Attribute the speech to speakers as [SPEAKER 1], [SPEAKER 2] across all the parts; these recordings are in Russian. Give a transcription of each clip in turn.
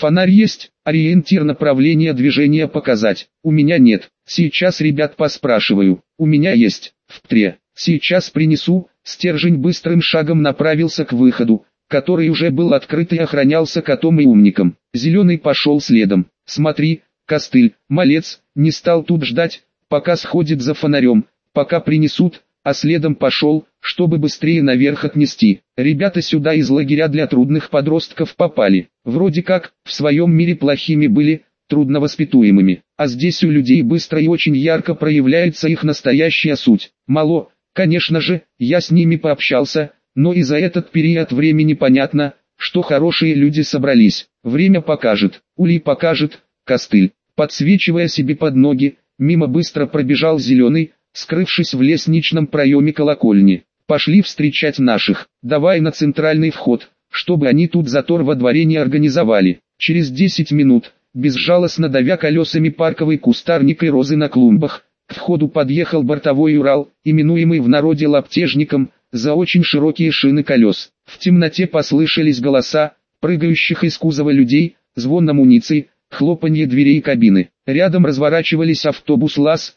[SPEAKER 1] Фонарь есть, ориентир направления движения показать. У меня нет. Сейчас ребят поспрашиваю. У меня есть. В ПТРе. Сейчас принесу. Стержень быстрым шагом направился к выходу, который уже был открыт и охранялся котом и умником. Зеленый пошел следом. Смотри, костыль, малец, не стал тут ждать, пока сходит за фонарем, пока принесут, а следом пошел, чтобы быстрее наверх отнести. Ребята сюда из лагеря для трудных подростков попали. Вроде как, в своем мире плохими были, трудновоспитуемыми. А здесь у людей быстро и очень ярко проявляется их настоящая суть. Мало, конечно же, я с ними пообщался, но и за этот период времени понятно, что хорошие люди собрались. Время покажет, Улей покажет, костыль. Подсвечивая себе под ноги, мимо быстро пробежал Зеленый, скрывшись в лестничном проеме колокольни. Пошли встречать наших. Давай на центральный вход, чтобы они тут затор во дворе не организовали. Через 10 минут, безжалостно давя колесами парковый кустарник и розы на клумбах, к входу подъехал бортовой Урал, именуемый в народе лаптежником, за очень широкие шины колес. В темноте послышались голоса, прыгающих из кузова людей, звон амуниции, хлопанье дверей кабины. Рядом разворачивались автобус ЛАЗ,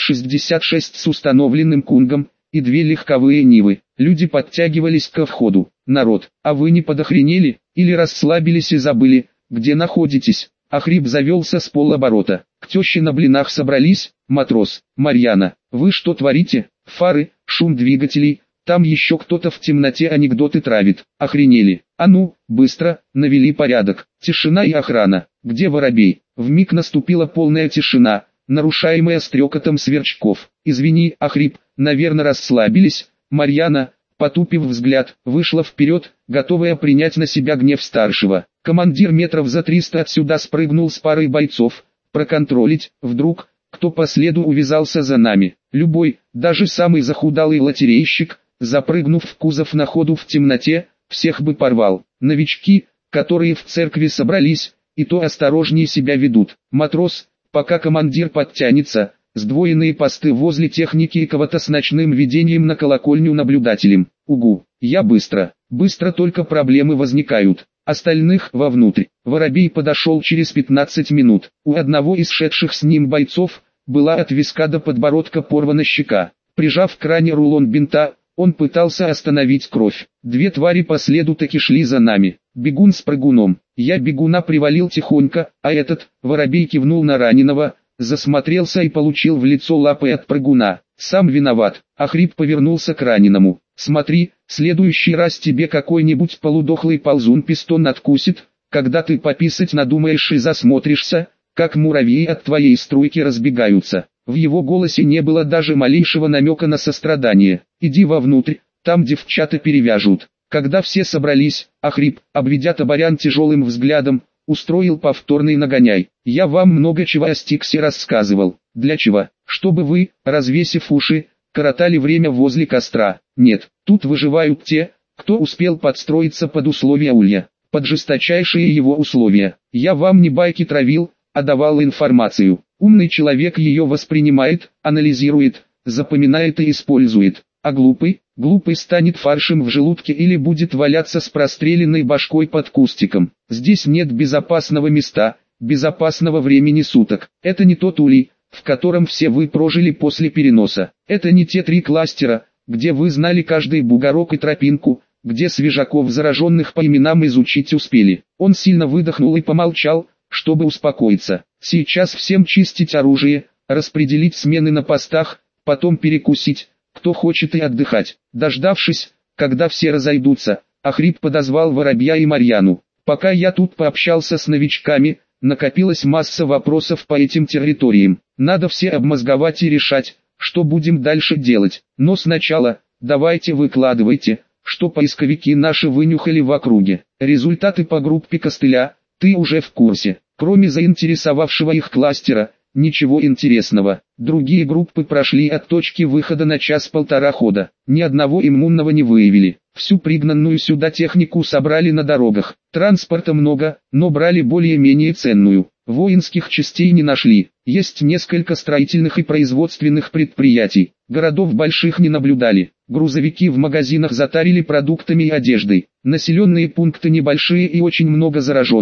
[SPEAKER 1] ГАЗ-66 с установленным кунгом, и 2 легковые Нивы. Люди подтягивались ко входу. Народ, а вы не подохренели, или расслабились и забыли, где находитесь? Ахрип завелся с полоборота. К теще на блинах собрались, матрос, Марьяна. Вы что творите? Фары, шум двигателей, там еще кто-то в темноте анекдоты травит. Охренели. А ну, быстро, навели порядок. Тишина и охрана. Где Воробей? Вмиг наступила полная тишина, нарушаемая стрекотом сверчков. Извини, Ахрип, наверное расслабились. Марьяна, потупив взгляд, вышла вперед, готовая принять на себя гнев старшего. Командир метров за 300 отсюда спрыгнул с парой бойцов, проконтролить, вдруг, кто по следу увязался за нами. Любой, даже самый захудалый лотерейщик, запрыгнув в кузов на ходу в темноте, всех бы порвал. Новички, которые в церкви собрались, и то осторожнее себя ведут. Матрос, пока командир подтянется, сдвоенные посты возле техники и кого-то с ночным видением на колокольню наблюдателем. Угу, я быстро, только проблемы возникают. Остальных вовнутрь. Воробей подошел через 15 минут. У одного из шедших с ним бойцов была от виска до подбородка порвана щека. Прижав к ране рулон бинта, он пытался остановить кровь. 2 твари по следу таки шли за нами. Бегун с прыгуном. Я бегуна привалил тихонько, а этот, Воробей кивнул на раненого, засмотрелся и получил в лицо лапой от прыгуна. Сам виноват. Ахрип повернулся к раненому. Смотри, в следующий раз тебе какой-нибудь полудохлый ползун пистон откусит, когда ты пописать надумаешь и засмотришься, как муравьи от твоей струйки разбегаются. В его голосе не было даже малейшего намека на сострадание. Иди вовнутрь, там девчата перевяжут. Когда все собрались, Ахрип, обведя таборян тяжелым взглядом, устроил повторный нагоняй. Я вам много чего о Стиксе рассказывал. Для чего? Чтобы вы, развесив уши, коротали время возле костра. Нет, тут выживают те, кто успел подстроиться под условия улья, под жесточайшие его условия. Я вам не байки травил, а давал информацию. Умный человек ее воспринимает, анализирует, запоминает и использует. А глупый станет фаршем в желудке или будет валяться с простреленной башкой под кустиком. Здесь нет безопасного места, безопасного времени суток. Это не тот улей, в котором все вы прожили после переноса. Это не те 3 кластера, где вы знали каждый бугорок и тропинку, где свежаков зараженных по именам изучить успели. Он сильно выдохнул и помолчал, чтобы успокоиться. Сейчас всем чистить оружие, распределить смены на постах, потом перекусить, кто хочет и отдыхать. Дождавшись, когда все разойдутся, Ахрип подозвал Воробья и Марьяну. Пока я тут пообщался с новичками, накопилась масса вопросов по этим территориям. Надо все обмозговать и решать, что будем дальше делать. Но сначала, давайте выкладывайте, что поисковики наши вынюхали в округе. Результаты по группе Костыля, ты уже в курсе. Кроме заинтересовавшего их кластера, ничего интересного. Другие группы прошли от точки выхода на 1–1,5 хода. Ни одного иммунного не выявили. Всю пригнанную сюда технику собрали на дорогах. Транспорта много, но брали более-менее ценную. Воинских частей не нашли. Есть несколько строительных и производственных предприятий. Городов больших не наблюдали. Грузовики в магазинах затарили продуктами и одеждой. Населенные пункты небольшие и очень много зараженных.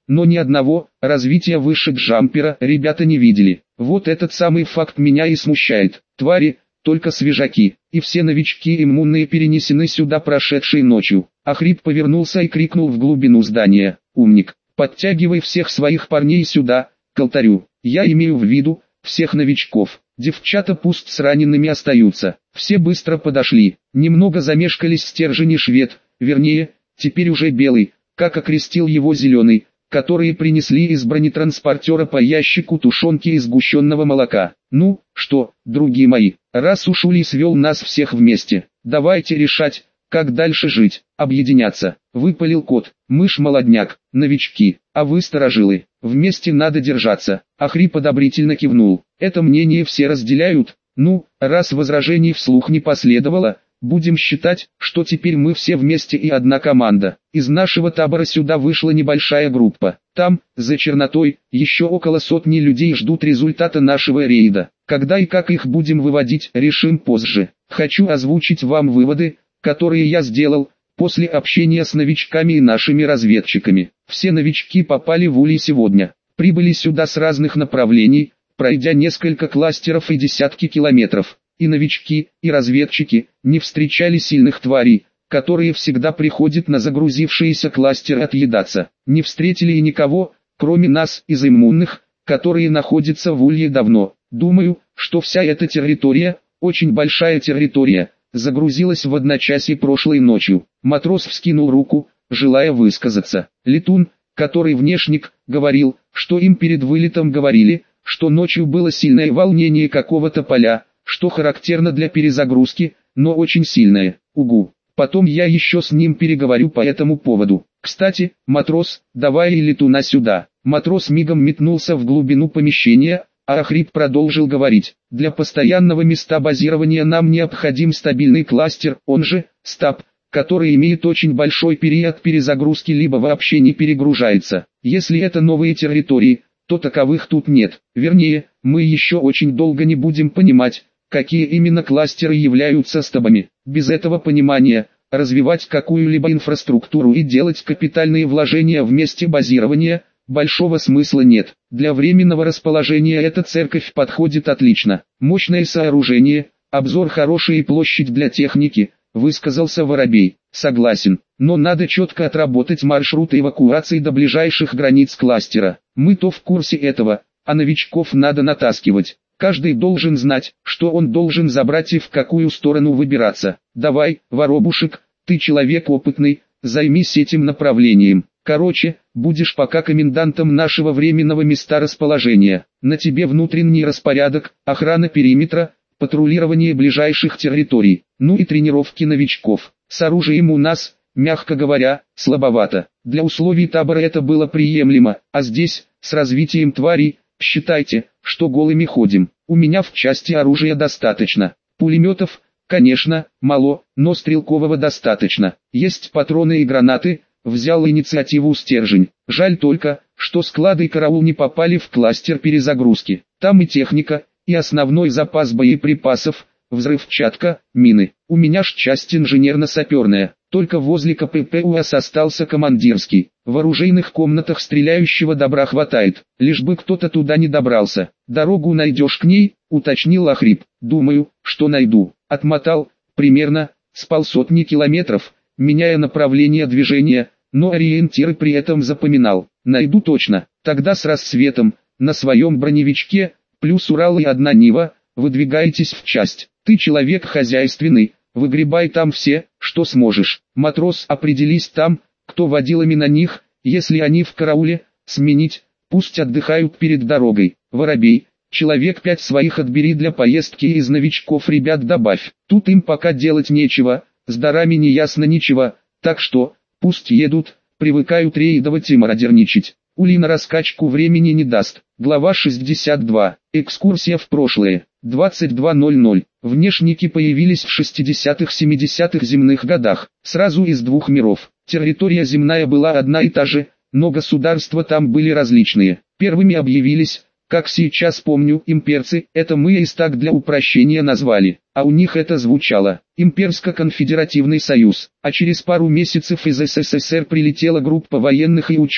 [SPEAKER 1] но ни одного развития выше джампера ребята не видели. Вот этот самый факт меня и смущает. Твари, только свежаки, и все новички иммунные перенесены сюда прошедшей ночью. Ахрип повернулся и крикнул в глубину здания: «Умник, подтягивай всех своих парней сюда, к алтарю». Я имею в виду всех новичков. Девчата пусть с ранеными остаются. Все быстро подошли. Немного замешкались стержень и швед, вернее, теперь уже белый, как окрестил его зеленый, которые принесли из бронетранспортера по ящику тушенки и сгущенного молока. «Ну, что, други мои, раз уж Ули свел нас всех вместе, давайте решать, как дальше жить, объединяться», — выпалил кот. «Мы ж молодняк, новички, а вы старожилы, вместе надо держаться». Ахрип одобрительно кивнул. «Это мнение все разделяют. Ну, раз возражений вслух не последовало, будем считать, что теперь мы все вместе и одна команда». Из нашего табора сюда вышла небольшая группа. Там, за чернотой, еще около сотни людей ждут результата нашего рейда. Когда и как их будем выводить, решим позже. Хочу озвучить вам выводы, которые я сделал после общения с новичками и нашими разведчиками. Все новички попали в Ули сегодня. Прибыли сюда с разных направлений, пройдя несколько кластеров и десятки километров. И новички, и разведчики не встречали сильных тварей, которые всегда приходят на загрузившиеся кластеры отъедаться. Не встретили и никого, кроме нас, из иммунных, которые находятся в Улье давно. Думаю, что вся эта территория, очень большая территория, загрузилась в одночасье прошлой ночью. Матрос вскинул руку, желая высказаться. Летун, который внешник, говорил, что им перед вылетом говорили, что ночью было сильное волнение какого-то поля, что характерно для перезагрузки, но очень сильное. Угу. Потом я еще с ним переговорю по этому поводу. Кстати, матрос, давай и летуна сюда. Матрос мигом метнулся в глубину помещения, а Ахрип продолжил говорить. Для постоянного места базирования нам необходим стабильный кластер, он же, стаб, который имеет очень большой период перезагрузки либо вообще не перегружается. Если это новые территории, то таковых тут нет. Вернее, мы еще очень долго не будем понимать, какие именно кластеры являются стабами. Без этого понимания, развивать какую-либо инфраструктуру и делать капитальные вложения в месте базирования, большого смысла нет. Для временного расположения эта церковь подходит отлично. Мощное сооружение, обзор хороший и площадь для техники, высказался Воробей. Согласен, но надо четко отработать маршрут эвакуации до ближайших границ кластера. Мы-то в курсе этого, а новичков надо натаскивать. Каждый должен знать, что он должен забрать и в какую сторону выбираться. Давай, Воробушек, ты человек опытный, займись этим направлением. Короче, будешь пока комендантом нашего временного места расположения. На тебе внутренний распорядок, охрана периметра, патрулирование ближайших территорий, ну и тренировки новичков. С оружием у нас, мягко говоря, слабовато. Для условий табора это было приемлемо, а здесь, с развитием тварей, считайте, что голыми ходим. У меня в части оружия достаточно. Пулеметов, конечно, мало, но стрелкового достаточно. Есть патроны и гранаты, взял инициативу стержень. Жаль только, что склады и караул не попали в кластер перезагрузки. Там и техника, и основной запас боеприпасов, взрывчатка, мины. У меня ж часть инженерно-саперная. Только возле КПП УАЗ остался командирский. В оружейных комнатах стреляющего добра хватает, лишь бы кто-то туда не добрался. Дорогу найдешь к ней, уточнил Ахрип. Думаю, что найду. Отмотал, примерно, с полсотни километров, меняя направление движения, но ориентиры при этом запоминал. Найду точно. Тогда с рассветом, на своем броневичке, плюс Урал и одна Нива, выдвигайтесь в часть. Ты человек хозяйственный, выгребай там все, что сможешь. Матрос, определись там, кто водилами на них, если они в карауле, сменить, пусть отдыхают перед дорогой. Воробей, человек 5 своих отбери для поездки, из новичков ребят добавь. Тут им пока делать нечего, с дарами не ясно ничего, так что, пусть едут, привыкают рейдовать и мародерничать. Ули на раскачку времени не даст. Глава 62. Экскурсия в прошлое. 22:00. Внешники появились в 60-70-х земных годах, сразу из двух миров. Территория земная была одна и та же, но государства там были различные. Первыми объявились, как сейчас помню, имперцы, это мы из так для упрощения назвали, а у них это звучало Имперско-конфедеративный союз, а через пару месяцев из СССР прилетела группа военных и ученых.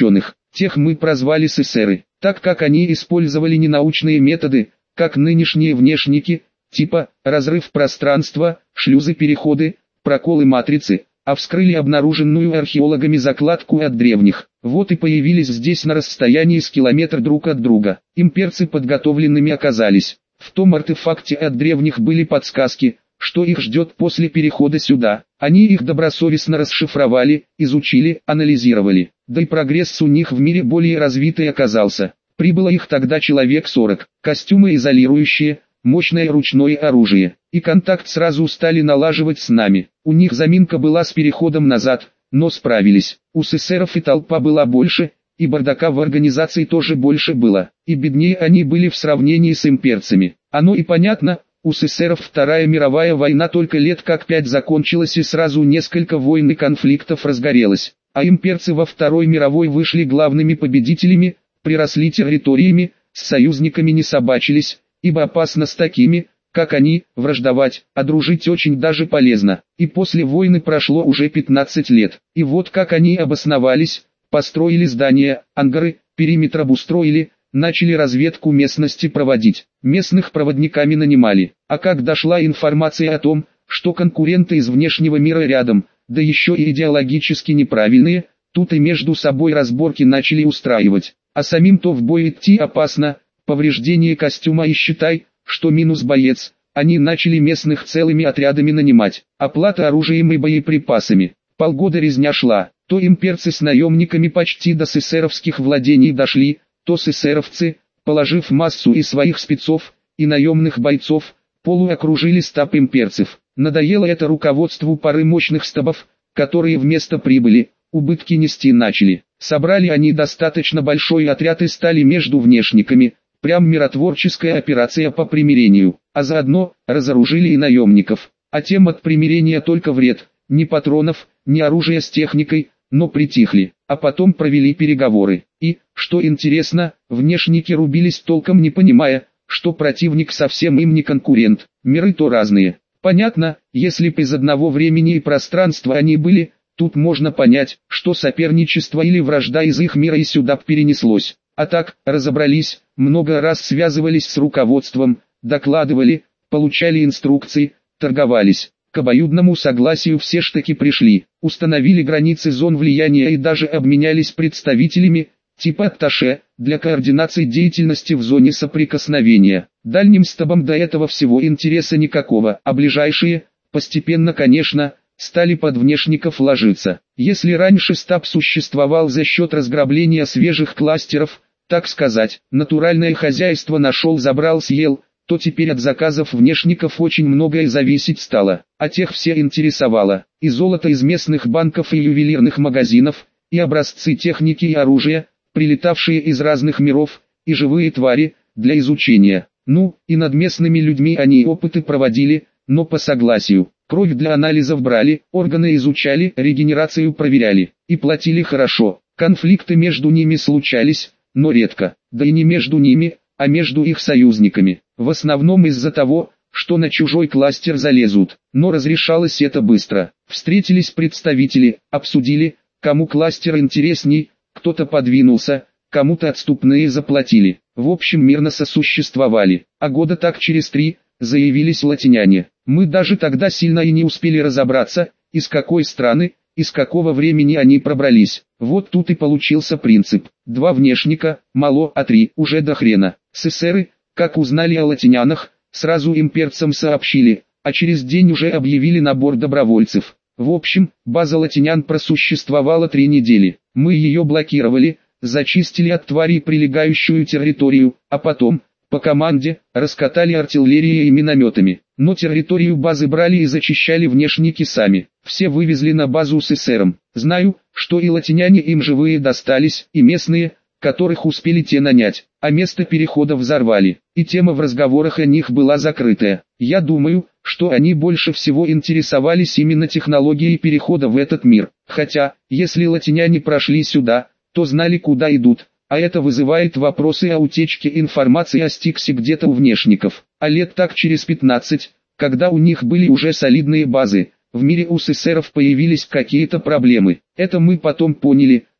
[SPEAKER 1] Тех мы прозвали СССРы, так как они использовали не научные методы, как нынешние внешники, типа разрыв пространства, шлюзы-переходы, проколы матрицы, а вскрыли обнаруженную археологами закладку от древних. Вот и появились здесь на расстоянии с километр друг от друга. Имперцы подготовленными оказались. В том артефакте от древних были подсказки, что их ждет после перехода сюда. Они их добросовестно расшифровали, изучили, анализировали. Да и прогресс у них в мире более развитый оказался. Прибыло их тогда человек 40. Костюмы изолирующие, мощное ручное оружие. И контакт сразу стали налаживать с нами. У них заминка была с переходом назад, но справились. У СССРов и толпа была больше, и бардака в организации тоже больше было. И беднее они были в сравнении с имперцами. Оно и понятно. У СССРов Вторая мировая война только лет как 5 закончилась и сразу несколько войн и конфликтов разгорелось. А имперцы во Второй мировой вышли главными победителями, приросли территориями, с союзниками не собачились, ибо опасно с такими, как они, враждовать, а дружить очень даже полезно. И после войны прошло уже 15 лет. И вот как они обосновались, построили здания, ангары, периметр обустроили, начали разведку местности проводить. Местных проводниками нанимали. А как дошла информация о том, что конкуренты из внешнего мира рядом, да еще и идеологически неправильные, тут и между собой разборки начали устраивать. А самим-то в бой идти опасно, повреждение костюма и считай, что минус боец. Они начали местных целыми отрядами нанимать. Оплата оружием и боеприпасами. Полгода резня шла. То имперцы с наемниками почти до СССРовских владений дошли, то СССРовцы, положив массу и своих спецов, и наемных бойцов, полуокружили стаб имперцев. Надоело это руководству пары мощных стабов, которые вместо прибыли, убытки нести начали. Собрали они достаточно большой отряд и стали между внешниками, прям миротворческая операция по примирению, а заодно разоружили и наемников. А тем от примирения только вред, ни патронов, ни оружия с техникой, но притихли, а потом провели переговоры. И, что интересно, внешники рубились толком не понимая, что противник совсем им не конкурент, миры то разные. Понятно, если б из одного времени и пространства они были, тут можно понять, что соперничество или вражда из их мира и сюда перенеслось. А так, разобрались, много раз связывались с руководством, докладывали, получали инструкции, торговались. К обоюдному согласию все ж таки пришли, установили границы зон влияния и даже обменялись представителями, типа атташе, для координации деятельности в зоне соприкосновения. Дальним стабам до этого всего интереса никакого, а ближайшие, постепенно конечно, стали под внешников ложиться. Если раньше стаб существовал за счет разграбления свежих кластеров, так сказать, натуральное хозяйство нашел, забрал, съел, то теперь от заказов внешников очень многое зависеть стало, а тех все интересовало, и золото из местных банков и ювелирных магазинов, и образцы техники и оружия, прилетавшие из разных миров, и живые твари, для изучения. Ну, и над местными людьми они опыты проводили, но по согласию. Кровь для анализов брали, органы изучали, регенерацию проверяли, и платили хорошо. Конфликты между ними случались, но редко, да и не между ними, а между их союзниками. В основном из-за того, что на чужой кластер залезут, но разрешалось это быстро. Встретились представители, обсудили, кому кластер интересней, кто-то подвинулся, кому-то отступные заплатили. В общем мирно сосуществовали, а года так через 3, заявились латиняне. Мы даже тогда сильно и не успели разобраться, из какой страны, из какого времени они пробрались. Вот тут и получился принцип. 2 внешника, мало, а 3 уже до хрена. СССРы, как узнали о латинянах, сразу имперцам сообщили, а через день уже объявили набор добровольцев. В общем, база латинян просуществовала 3 недели. Мы ее блокировали, зачистили от тварей прилегающую территорию, а потом, по команде, раскатали артиллерией и минометами. Но территорию базы брали и зачищали внешники сами. Все вывезли на базу с СССРом. Знаю, что и латиняне им живые достались, и местные, которых успели те нанять, а место перехода взорвали. И тема в разговорах о них была закрытая. Я думаю, что они больше всего интересовались именно технологией перехода в этот мир. Хотя, если латиняне прошли сюда, то знали, куда идут. А это вызывает вопросы о утечке информации о Стиксе где-то у внешников. А лет так через 15, когда у них были уже солидные базы, в мире у СССРов появились какие-то проблемы. Это мы потом поняли,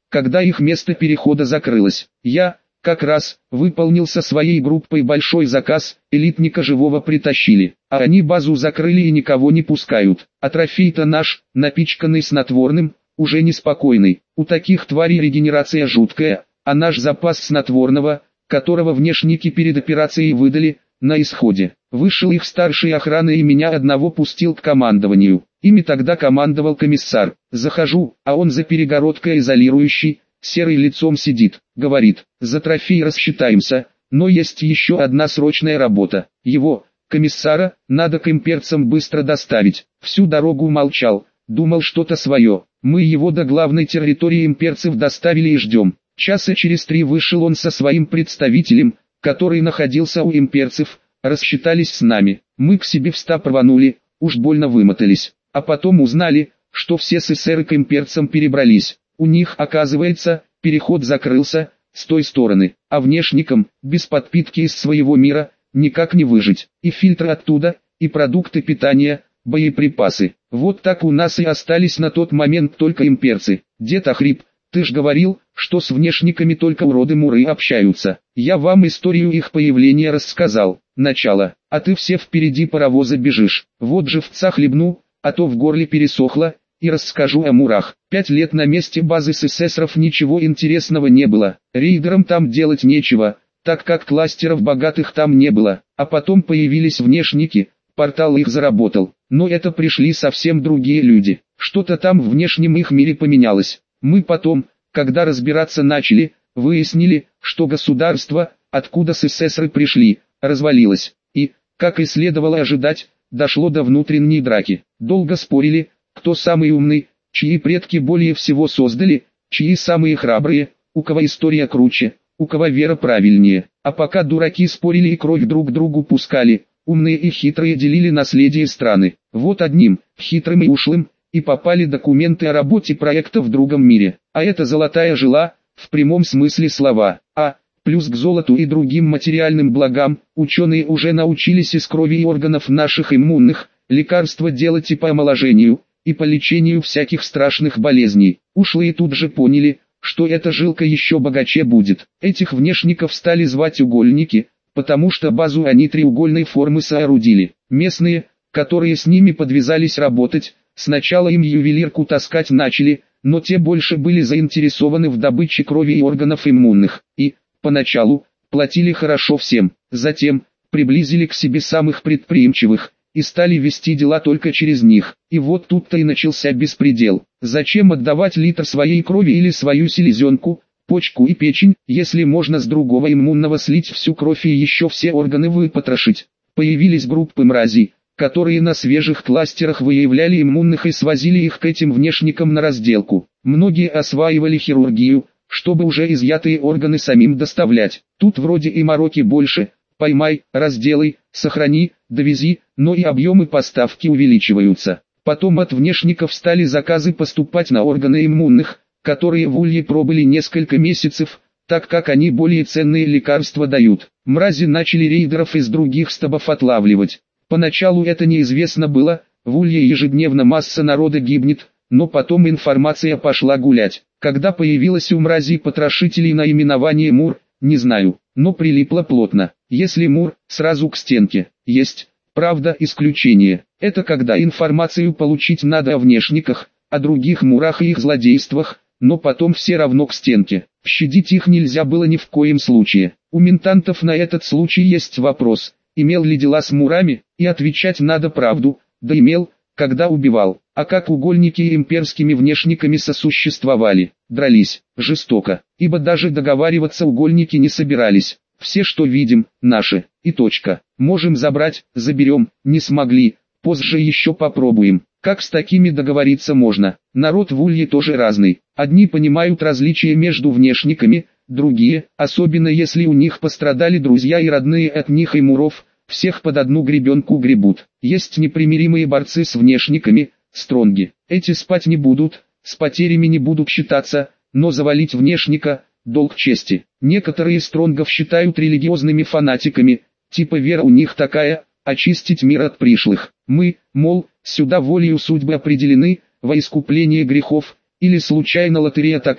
[SPEAKER 1] когда их место перехода закрылось. Я, как раз, выполнил со своей группой большой заказ, элитника живого притащили, а они базу закрыли и никого не пускают. А трофей-то наш, напичканный снотворным, уже неспокойный. У таких тварей регенерация жуткая, а наш запас снотворного, которого внешники перед операцией выдали, на исходе. Вышел их старший охраны и меня одного пустил к командованию. Ими тогда командовал комиссар. Захожу, а он за перегородкой изолирующий, серый лицом сидит. Говорит, за трофей рассчитаемся, но есть еще одна срочная работа. Его, комиссара, надо к имперцам быстро доставить. Всю дорогу молчал, думал что-то свое. Мы его до главной территории имперцев доставили и ждем. Часа через 3 вышел он со своим представителем, который находился у имперцев, рассчитались с нами. Мы к себе в штаб рванули, уж больно вымотались. А потом узнали, что все СССР к имперцам перебрались. У них, оказывается, переход закрылся, с той стороны. А внешникам, без подпитки из своего мира, никак не выжить. И фильтры оттуда, и продукты питания, боеприпасы. Вот так у нас и остались на тот момент только имперцы. Дед охрип, ты ж говорил, что с внешниками только уроды-муры общаются. Я вам историю их появления рассказал. Начало. А ты все впереди паровоза бежишь. Вот живца хлебну, а то в горле пересохло, и расскажу о мурах. 5 лет на месте базы СССРов ничего интересного не было. Рейдерам там делать нечего, так как кластеров богатых там не было. А потом появились внешники, портал их заработал. Но это пришли совсем другие люди. Что-то там в внешнем их мире поменялось. Мы потом, когда разбираться начали, выяснили, что государство, откуда СССР пришли, развалилось. И, как и следовало ожидать, дошло до внутренней драки. Долго спорили, кто самый умный, чьи предки более всего создали, чьи самые храбрые, у кого история круче, у кого вера правильнее. А пока дураки спорили и кровь друг другу пускали, умные и хитрые делили наследие страны. Вот одним, хитрым и ушлым, и попали документы о работе проекта в другом мире. А это золотая жила, в прямом смысле слова. А, плюс к золоту и другим материальным благам, ученые уже научились из крови и органов наших иммунных, лекарства делать и по омоложению, и по лечению всяких страшных болезней. Ушлые тут же поняли, что эта жилка еще богаче будет. Этих внешников стали звать угольники, потому что базу они треугольной формы соорудили. Местные, которые с ними подвязались работать, сначала им ювелирку таскать начали, но те больше были заинтересованы в добыче крови и органов иммунных, и, поначалу, платили хорошо всем, затем, приблизили к себе самых предприимчивых, и стали вести дела только через них. И вот тут-то и начался беспредел. Зачем отдавать литр своей крови или свою селезенку, почку и печень, если можно с другого иммунного слить всю кровь и еще все органы выпотрошить? Появились группы мразей, которые на свежих кластерах выявляли иммунных и свозили их к этим внешникам на разделку. Многие осваивали хирургию, чтобы уже изъятые органы самим доставлять. Тут вроде и мороки больше, поймай, разделай, сохрани, довези, но и объемы поставки увеличиваются. Потом от внешников стали заказы поступать на органы иммунных, которые в улье пробыли несколько месяцев, так как они более ценные лекарства дают. Мрази начали рейдеров из других стабов отлавливать. Поначалу это неизвестно было, в улье ежедневно масса народа гибнет, но потом информация пошла гулять. Когда появилось у мразей потрошителей наименование Мур, не знаю, но прилипло плотно. Если Мур, сразу к стенке. Есть, правда, исключение. Это когда информацию получить надо о внешниках, о других Мурах и их злодействах, но потом все равно к стенке. Щадить их нельзя было ни в коем случае. У ментантов на этот случай есть вопрос, имел ли дела с Мурами, и отвечать надо правду, да имел, когда убивал. А как угольники имперскими внешниками сосуществовали, дрались, жестоко, ибо даже договариваться угольники не собирались. Все, что видим, наши, и точка. Можем забрать, заберем, не смогли, позже еще попробуем. Как с такими договориться можно? Народ в улье тоже разный. Одни понимают различия между внешниками, другие, особенно если у них пострадали друзья и родные от них и муров, всех под одну гребенку гребут. Есть непримиримые борцы с внешниками, стронги. Эти спать не будут, с потерями не будут считаться, но завалить внешника – долг чести. Некоторые стронгов считают религиозными фанатиками, типа вера у них такая – очистить мир от пришлых. Мы, мол, сюда волею судьбы определены, во искупление грехов, или случайно лотерея такая,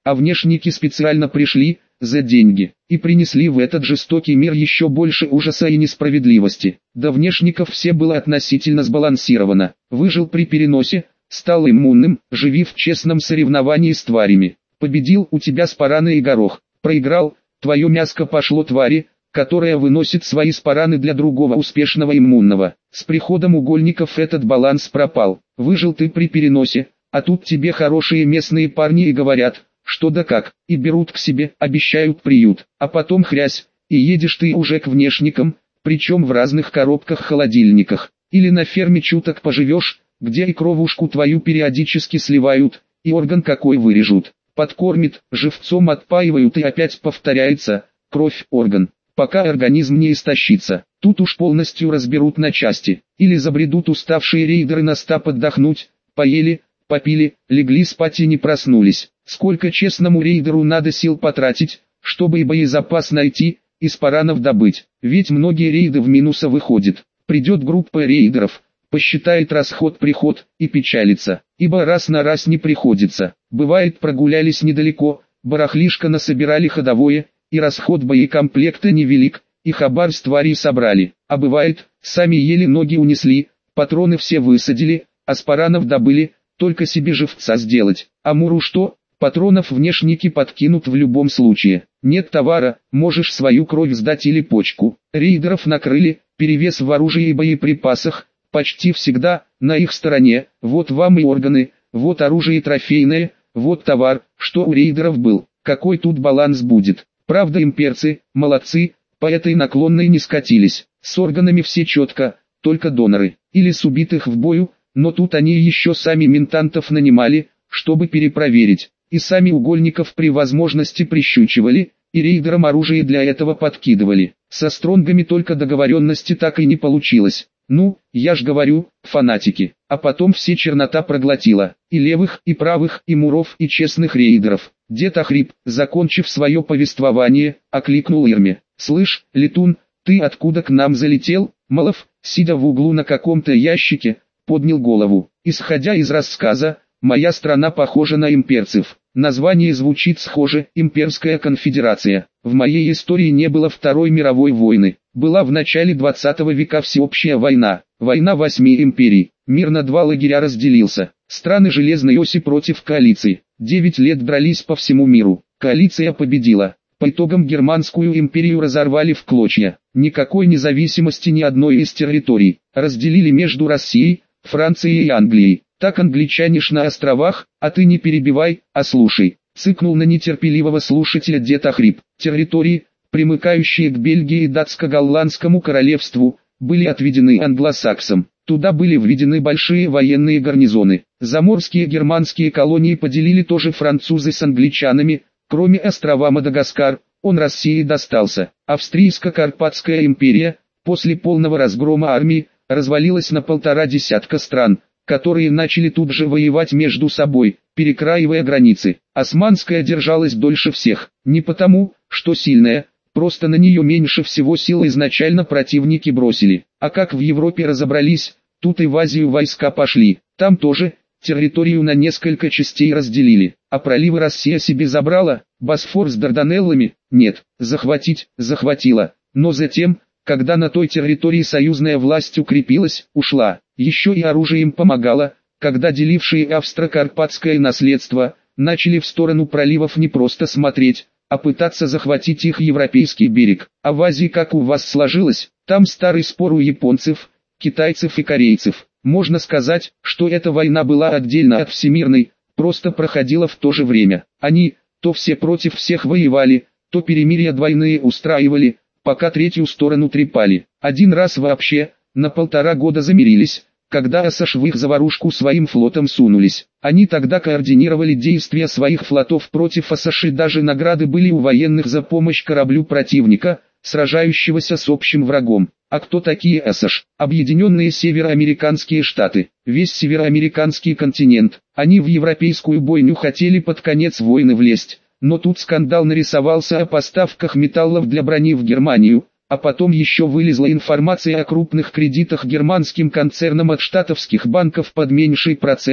[SPEAKER 1] а внешники специально пришли, за деньги, и принесли в этот жестокий мир еще больше ужаса и несправедливости. До внешников все было относительно сбалансировано. Выжил при переносе, стал иммунным, живи в честном соревновании с тварями. Победил, у тебя спараны и горох. Проиграл, твое мяско пошло твари, которая выносит свои спараны для другого успешного иммунного. С приходом угольников этот баланс пропал. Выжил ты при переносе, а тут тебе хорошие местные парни и говорят, что да как, и берут к себе, обещают приют, а потом хрясь, и едешь ты уже к внешникам, причем в разных коробках-холодильниках, или на ферме чуток поживешь, где и кровушку твою периодически сливают, и орган какой вырежут, подкормит, живцом отпаивают и опять повторяется, кровь, орган, пока организм не истощится, тут уж полностью разберут на части, или забредут уставшие рейдеры на стап отдохнуть, поели, попили, легли спать и не проснулись. Сколько честному рейдеру надо сил потратить, чтобы и боезапас найти, и спаранов добыть, ведь многие рейды в минуса выходят. Придет группа рейдеров, посчитает расход-приход и печалится, ибо раз на раз не приходится. Бывает, прогулялись недалеко, барахлишко насобирали ходовое, и расход боекомплекта невелик, и хабар с тварей собрали. А бывает, сами еле ноги унесли, патроны все высадили, а спаранов добыли, только себе живца сделать. А муру что? Патронов внешники подкинут в любом случае. Нет товара, можешь свою кровь сдать или почку. Рейдеров накрыли, перевес в оружии и боеприпасах, почти всегда, на их стороне. Вот вам и органы, вот оружие трофейное, вот товар, что у рейдеров был. Какой тут баланс будет? Правда, имперцы, молодцы, по этой наклонной не скатились. С органами все четко, только доноры, или с убитых в бою, но тут они еще сами ментантов нанимали, чтобы перепроверить. И сами угольников при возможности прищучивали, и рейдерам оружие для этого подкидывали. Со стронгами только договоренности так и не получилось. Ну, я ж говорю, фанатики. А потом все чернота проглотила. И левых, и правых, и муров, и честных рейдеров. Дед охрип, закончив свое повествование, окликнул Ирме. «Слышь, летун, ты откуда к нам залетел?» Малов, сидя в углу на каком-то ящике, поднял голову. Исходя из рассказа, моя страна похожа на имперцев. Название звучит схоже, Имперская конфедерация. В моей истории не было Второй мировой войны. Была в начале 20 века всеобщая война. Война 8 империй. Мир на 2 лагеря разделился. Страны Железной Оси против коалиции. 9 лет дрались по всему миру. Коалиция победила. По итогам Германскую империю разорвали в клочья. Никакой независимости ни одной из территорий. Разделили между Россией, Францией и Англией. Так англичане ж на островах, а ты не перебивай, а слушай. Цыкнул на нетерпеливого слушателя дед охрип. Территории, примыкающие к Бельгии и датско-голландскому королевству, были отведены англосаксам. Туда были введены большие военные гарнизоны. Заморские германские колонии поделили тоже французы с англичанами, кроме острова Мадагаскар, он России достался. Австрийско-Карпатская империя, после полного разгрома армии, развалилась на 1,5 десятка стран, которые начали тут же воевать между собой, перекраивая границы. Османская держалась дольше всех, не потому, что сильная, просто на нее меньше всего сил изначально противники бросили. А как в Европе разобрались, тут и в Азию войска пошли, там тоже территорию на несколько частей разделили. А проливы Россия себе забрала, Босфор с Дарданеллами, нет, захватить, захватила, но затем, когда на той территории союзная власть укрепилась, ушла. Еще и оружием помогала, когда делившие австро-карпатское наследство, начали в сторону проливов не просто смотреть, а пытаться захватить их европейский берег. А в Азии как у вас сложилось, там старый спор у японцев, китайцев и корейцев. Можно сказать, что эта война была отдельно от всемирной, просто проходила в то же время. Они, то все против всех воевали, то перемирия двойные устраивали, пока третью сторону трепали. Один раз вообще, на 1,5 года замирились, когда СС в их заварушку своим флотом сунулись. Они тогда координировали действия своих флотов против СС, и даже награды были у военных за помощь кораблю противника, сражающегося с общим врагом. А кто такие СС? Объединенные Североамериканские Штаты, весь североамериканский континент. Они в европейскую бойню хотели под конец войны влезть, но тут скандал нарисовался о поставках металлов для брони в Германию, а потом еще вылезла информация о крупных кредитах германским концернам от штатовских банков под меньший процент,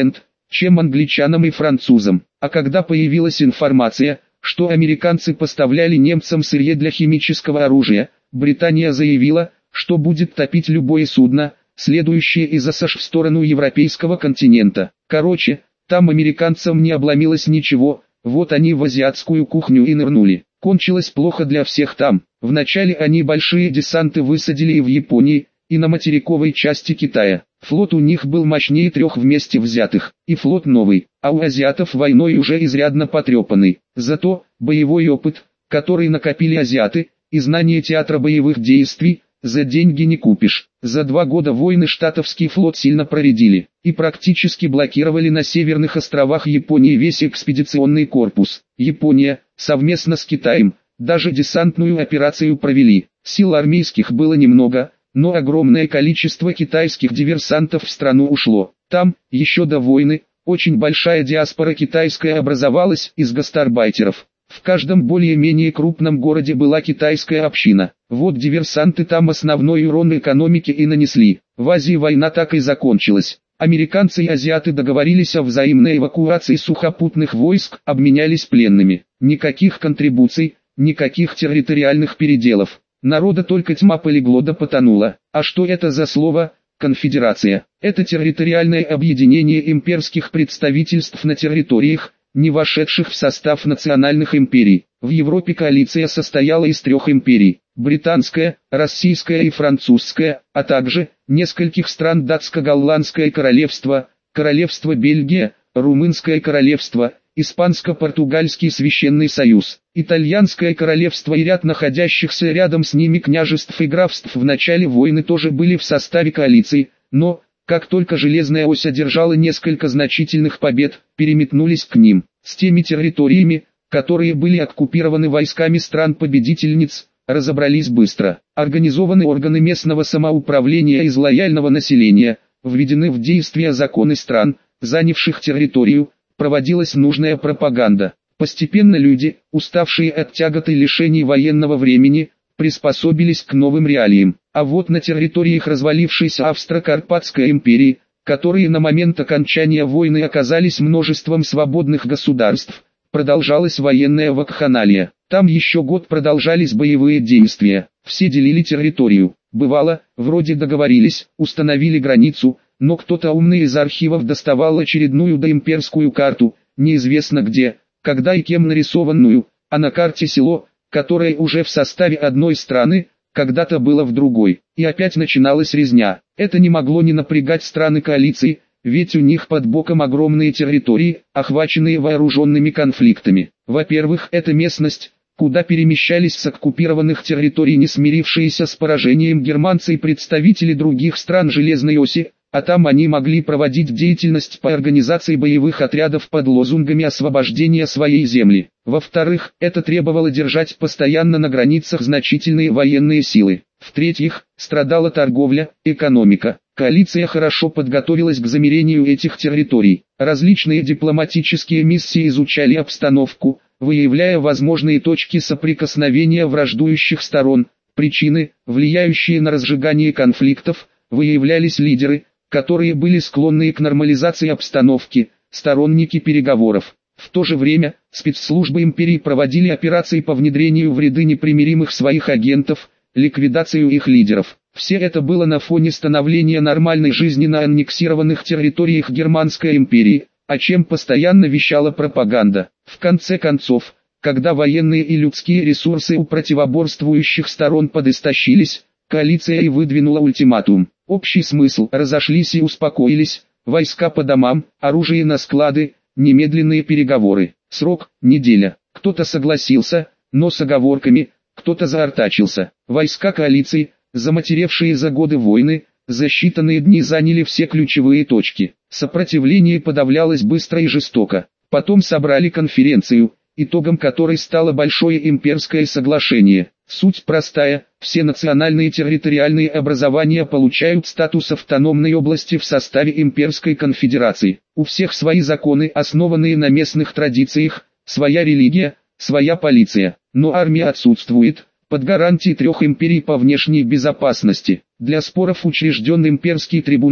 [SPEAKER 1] чем англичанам и французам. А когда появилась информация, что американцы поставляли немцам сырье для химического оружия, Британия заявила, что будет топить любое судно, следующее из СШ в сторону европейского континента. Короче, там американцам не обломилось ничего, вот они в азиатскую кухню и нырнули. Кончилось плохо для всех там. Вначале они большие десанты высадили и в Японии, и на материковой части Китая. Флот у них был мощнее 3 вместе взятых, и флот новый, а у азиатов войной уже изрядно потрепанный. Зато, боевой опыт, который накопили азиаты, и знание театра боевых действий, за деньги не купишь. За 2 года войны штатовский флот сильно проредили, и практически блокировали на северных островах Японии весь экспедиционный корпус. Япония, совместно с Китаем, даже десантную операцию провели. Сил армейских было немного, но огромное количество китайских диверсантов в страну ушло. Там, еще до войны, очень большая диаспора китайская образовалась из гастарбайтеров. В каждом более-менее крупном городе была китайская община. Вот диверсанты там основной урон экономике и нанесли. В Азии война так и закончилась. Американцы и азиаты договорились о взаимной эвакуации сухопутных войск, обменялись пленными. Никаких контрибуций, никаких территориальных переделов. Народа только тьма полиглота потонула. А что это за слово? Конфедерация. Это территориальное объединение имперских представительств на территориях, не вошедших в состав национальных империй. В Европе коалиция состояла из 3 империй: британская, российская и французская, а также нескольких стран: датско-голландское королевство, королевство Бельгия, румынское королевство, испанско-португальский священный союз, итальянское королевство и ряд находящихся рядом с ними княжеств и графств в начале войны тоже были в составе коалиции, но, как только Железная Ось одержала несколько значительных побед, переметнулись к ним. С теми территориями, которые были оккупированы войсками стран-победительниц, разобрались быстро. Организованы органы местного самоуправления из лояльного населения, введены в действие законы стран, занявших территорию, проводилась нужная пропаганда. Постепенно люди, уставшие от тягот и лишений военного времени, приспособились к новым реалиям. А вот на территориях развалившейся Австро-Карпатской империи, которые на момент окончания войны оказались множеством свободных государств, продолжалась военная вакханалия. Там еще год продолжались боевые действия, все делили территорию. Бывало, вроде договорились, установили границу, но кто-то умный из архивов доставал очередную доимперскую карту, неизвестно где, когда и кем нарисованную, а на карте село, которое уже в составе одной страны, когда-то было в другой, и опять начиналась резня. Это не могло не напрягать страны коалиции, ведь у них под боком огромные территории, охваченные вооруженными конфликтами. Во-первых, это местность, куда перемещались с оккупированных территорий не смирившиеся с поражением германцы и представители других стран Железной Оси, а там они могли проводить деятельность по организации боевых отрядов под лозунгами освобождения своей земли. Во-вторых, это требовало держать постоянно на границах значительные военные силы. В-третьих, страдала торговля, экономика. Коалиция хорошо подготовилась к замирению этих территорий. Различные дипломатические миссии изучали обстановку, выявляя возможные точки соприкосновения враждующих сторон, причины, влияющие на разжигание конфликтов, выявлялись лидеры, которые были склонны к нормализации обстановки, сторонники переговоров. В то же время, спецслужбы империи проводили операции по внедрению в ряды непримиримых своих агентов, ликвидацию их лидеров. Все это было на фоне становления нормальной жизни на аннексированных территориях Германской империи, о чем постоянно вещала пропаганда. В конце концов, когда военные и людские ресурсы у противоборствующих сторон подистощились, коалиция и выдвинула ультиматум. Общий смысл: разошлись и успокоились, войска по домам, оружие на склады, немедленные переговоры. Срок – неделя. Кто-то согласился, но с оговорками, кто-то заортачился. Войска коалиции, заматеревшие за годы войны, за считанные дни заняли все ключевые точки. Сопротивление подавлялось быстро и жестоко. Потом собрали конференцию, итогом которой стало Большое имперское соглашение. Суть простая: все национальные территориальные образования получают статус автономной области в составе имперской конфедерации. У всех свои законы, основанные на местных традициях, своя религия, своя полиция. Но армия отсутствует, под гарантией 3 империй по внешней безопасности. Для споров учрежден имперский трибунал,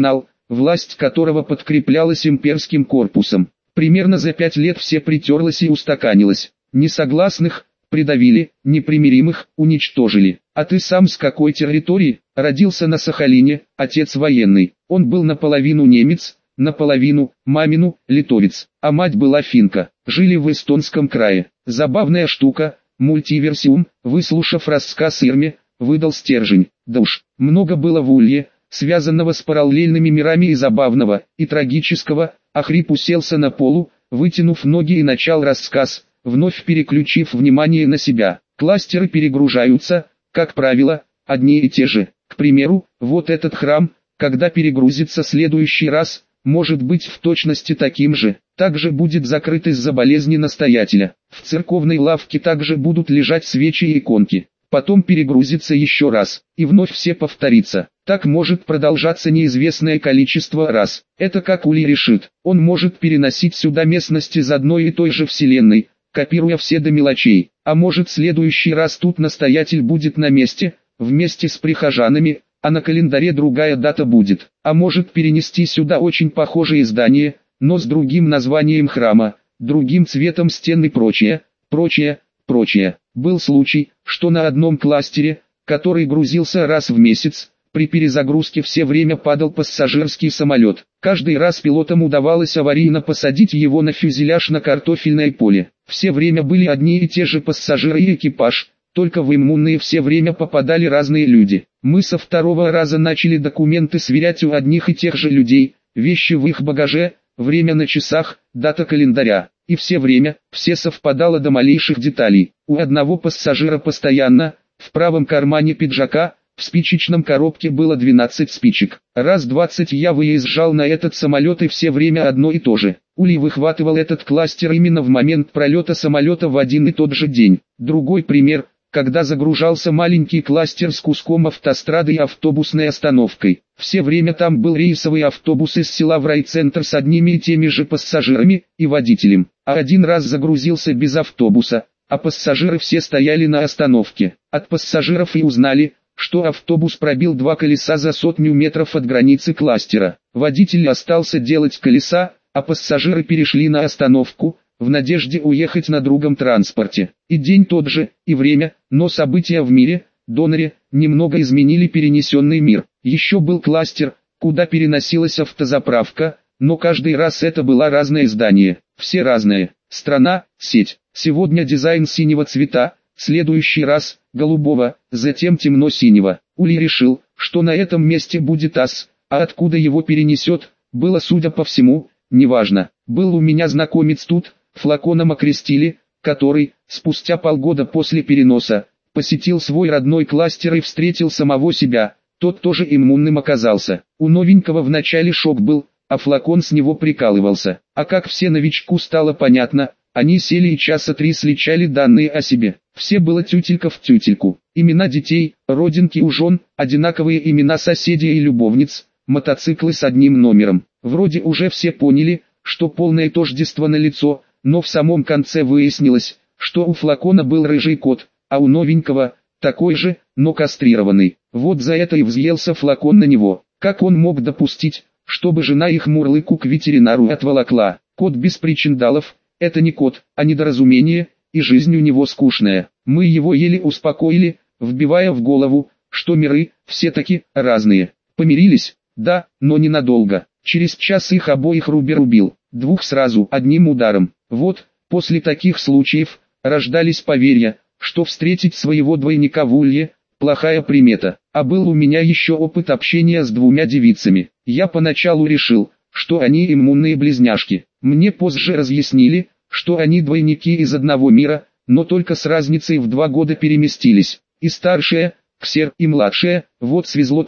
[SPEAKER 1] власть которого подкреплялась имперским корпусом. Примерно за 5 лет все притерлось и устаканилось. Несогласных придавили, непримиримых уничтожили. А ты сам с какой территории? Родился на Сахалине, отец военный. Он был наполовину немец, наполовину, мамину, литовец. А мать была финка. Жили в Эстонском крае. Забавная штука, мультиверсиум, выслушав рассказ Ирме, выдал стержень. Да уж, много было в Улье, связанного с параллельными мирами и забавного, и трагического. Ахрип уселся на полу, вытянув ноги и начал рассказ, вновь переключив внимание на себя. Кластеры перегружаются, как правило, одни и те же. К примеру, вот этот храм, когда перегрузится следующий раз, может быть в точности таким же. Также будет закрыт из-за болезни настоятеля. В церковной лавке также будут лежать свечи и иконки. Потом перегрузится еще раз, и вновь все повторится. Так может продолжаться неизвестное количество раз. Это как Ули решит. Он может переносить сюда местности из одной и той же вселенной, копируя все до мелочей. А может, следующий раз тут настоятель будет на месте, вместе с прихожанами, а на календаре другая дата будет. А может перенести сюда очень похожее здание, но с другим названием храма, другим цветом стен и прочее, прочее, прочее. Был случай, что на одном кластере, который грузился раз в месяц, при перезагрузке все время падал пассажирский самолет. Каждый раз пилотам удавалось аварийно посадить его на фюзеляж на картофельное поле. Все время были одни и те же пассажиры и экипаж, только в иммунные все время попадали разные люди. Мы со второго раза начали документы сверять у одних и тех же людей, вещи в их багаже, время на часах, дата календаря. И все время, все совпадало до малейших деталей. У одного пассажира постоянно, в правом кармане пиджака, в спичечном коробке было 12 спичек. Раз 20 я выезжал на этот самолет и все время одно и то же. Ули выхватывал этот кластер именно в момент пролета самолета в один и тот же день. Другой пример, когда загружался маленький кластер с куском автострады и автобусной остановкой. Все время там был рейсовый автобус из села в райцентр с одними и теми же пассажирами и водителем. А один раз загрузился без автобуса, а пассажиры все стояли на остановке. От пассажиров и узнали, что автобус пробил 2 колеса за 100 метров от границы кластера. Водитель остался делать колеса, а пассажиры перешли на остановку, в надежде уехать на другом транспорте. И день тот же, и время, но события в мире, доноре, немного изменили перенесенный мир. Еще был кластер, куда переносилась автозаправка, но каждый раз это было разное здание, все разные. Страна, сеть. Сегодня дизайн синего цвета, следующий раз голубого, затем темно-синего. Ули решил, что на этом месте будет ас, а откуда его перенесет, было судя по всему, неважно. Был у меня знакомец тут, флаконом окрестили, который, спустя полгода после переноса, посетил свой родной кластер и встретил самого себя. Тот тоже иммунным оказался. У новенького вначале шок был, а флакон с него прикалывался. А как все новичку стало понятно, они сели и часа 3 сличали данные о себе. Все было тютелька в тютельку. Имена детей, родинки у жен, одинаковые имена соседей и любовниц, мотоциклы с одним номером. Вроде уже все поняли, что полное тождество налицо, но в самом конце выяснилось, что у флакона был рыжий кот, а у новенького такой же, но кастрированный. Вот за это и взъелся флакон на него. Как он мог допустить, чтобы жена их мурлыку к ветеринару отволокла? Кот без причиндалов, это не кот, а недоразумение, и жизнь у него скучная. Мы его еле успокоили, вбивая в голову, что миры, все-таки, разные. Помирились? Да, но ненадолго. Через час их обоих Рубер убил, 2 сразу, одним ударом. Вот, после таких случаев, рождались поверья, что встретить своего двойника в Улье – плохая примета. А был у меня еще опыт общения с 2 девицами. Я поначалу решил, что они иммунные близняшки. Мне позже разъяснили, что они двойники из одного мира, но только с разницей в 2 года переместились. И старшая, Ксер, и младшая, вот свезло,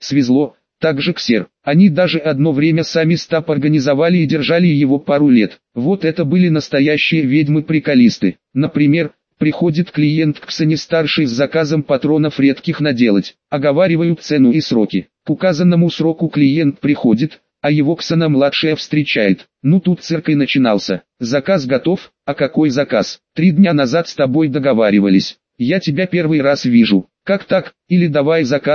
[SPEAKER 1] также Ксер. Они даже одно время сами стаб организовали и держали его пару лет. Вот это были настоящие ведьмы-приколисты. Например, приходит клиент к Ксане старший с заказом патронов редких наделать. Оговаривают цену и сроки. К указанному сроку клиент приходит, а его Ксана младшая встречает. Ну тут цирк и начинался. Заказ готов, а какой заказ? 3 дня назад с тобой договаривались. Я тебя первый раз вижу. Как так? Или давай заказ,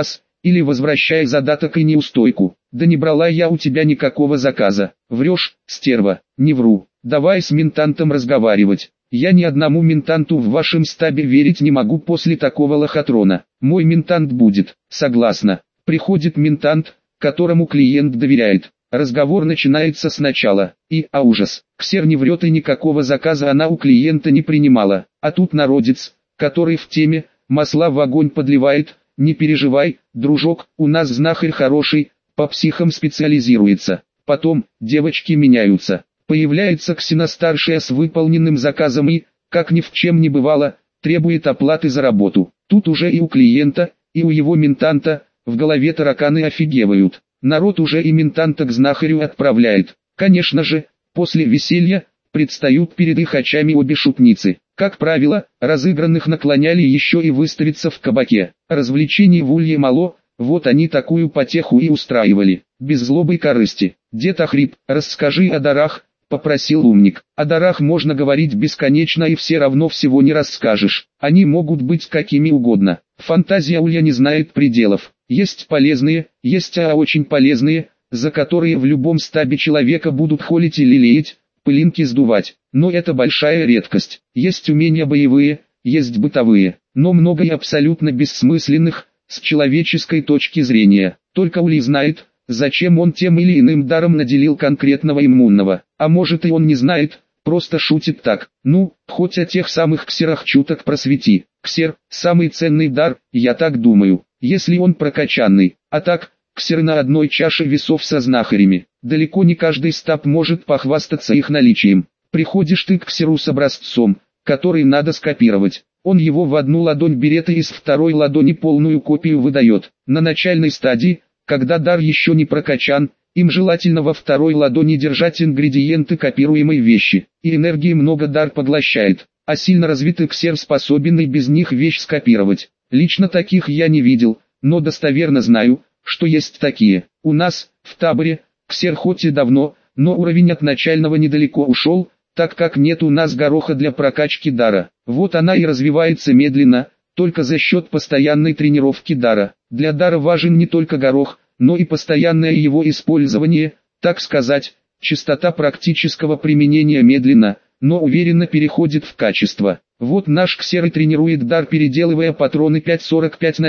[SPEAKER 1] или возвращай задаток и неустойку. Да не брала я у тебя никакого заказа. Врешь, стерва. Не вру. Давай с ментантом разговаривать. Я ни одному ментанту в вашем стабе верить не могу после такого лохотрона. Мой ментант будет. Согласна. Приходит ментант, которому клиент доверяет. Разговор начинается сначала. Ужас. Ксер не врет и никакого заказа она у клиента не принимала. А тут народец, который в теме, масла в огонь подливает. Не переживай, дружок, у нас знахарь хороший, по психам специализируется. Потом, девочки меняются. Появляется Ксена-старшая с выполненным заказом и, как ни в чем не бывало, требует оплаты за работу. Тут уже и у клиента, и у его ментанта, в голове тараканы офигевают. Народ уже и ментанта к знахарю отправляет. Конечно же, после веселья, предстают перед их очами обе шутницы. Как правило, разыгранных наклоняли еще и выставиться в кабаке. Развлечений в Улье мало, вот они такую потеху и устраивали, без злобы и корысти. «Дед Ахрип, расскажи о дарах», — попросил умник. «О дарах можно говорить бесконечно и все равно всего не расскажешь. Они могут быть какими угодно. Фантазия Улья не знает пределов. Есть полезные, есть очень полезные, за которые в любом стабе человека будут холить и лелеять, пылинки сдувать. Но это большая редкость. Есть умения боевые, есть бытовые, но много и абсолютно бессмысленных, с человеческой точки зрения. Только Ули знает, зачем он тем или иным даром наделил конкретного иммунного. А может и он не знает, просто шутит так. Ну, хоть о тех самых ксерах чуток просвети. Ксер – самый ценный дар, я так думаю, если он прокачанный. А так, ксеры на одной чаше весов со знахарями. Далеко не каждый стаб может похвастаться их наличием. Приходишь ты к ксеру с образцом, который надо скопировать. Он его в одну ладонь берет и из второй ладони полную копию выдает. На начальной стадии, когда дар еще не прокачан, им желательно во второй ладони держать ингредиенты копируемой вещи. И энергии много дар поглощает, а сильно развитый ксер способен и без них вещь скопировать. Лично таких я не видел, но достоверно знаю, что есть такие. У нас, в таборе, ксер хоть и давно, но уровень от начального недалеко ушел, так как нет у нас гороха для прокачки дара. Вот она и развивается медленно, только за счет постоянной тренировки дара. Для дара важен не только горох, но и постоянное его использование, так сказать, частота практического применения медленно, но уверенно переходит в качество. Вот наш ксер и тренирует дар, переделывая патроны 5,45 на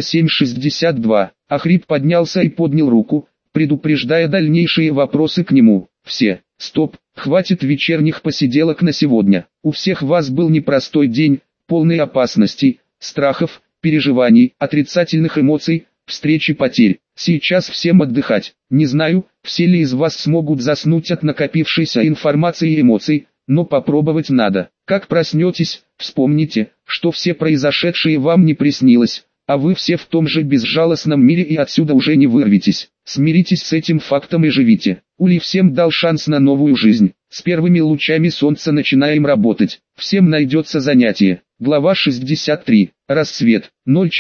[SPEAKER 1] 7,62. Ахрип поднялся и поднял руку, предупреждая дальнейшие вопросы к нему. Все, стоп, хватит вечерних посиделок на сегодня. У всех вас был непростой день, полный опасностей, страхов, переживаний, отрицательных эмоций, встреч и потерь. Сейчас всем отдыхать. Не знаю, все ли из вас смогут заснуть от накопившейся информации и эмоций, но попробовать надо. Как проснетесь, вспомните, что все произошедшее вам не приснилось, а вы все в том же безжалостном мире и отсюда уже не вырветесь. Смиритесь с этим фактом и живите. Ули всем дал шанс на новую жизнь. С первыми лучами солнца начинаем работать. Всем найдется занятие. Глава 63. Рассвет.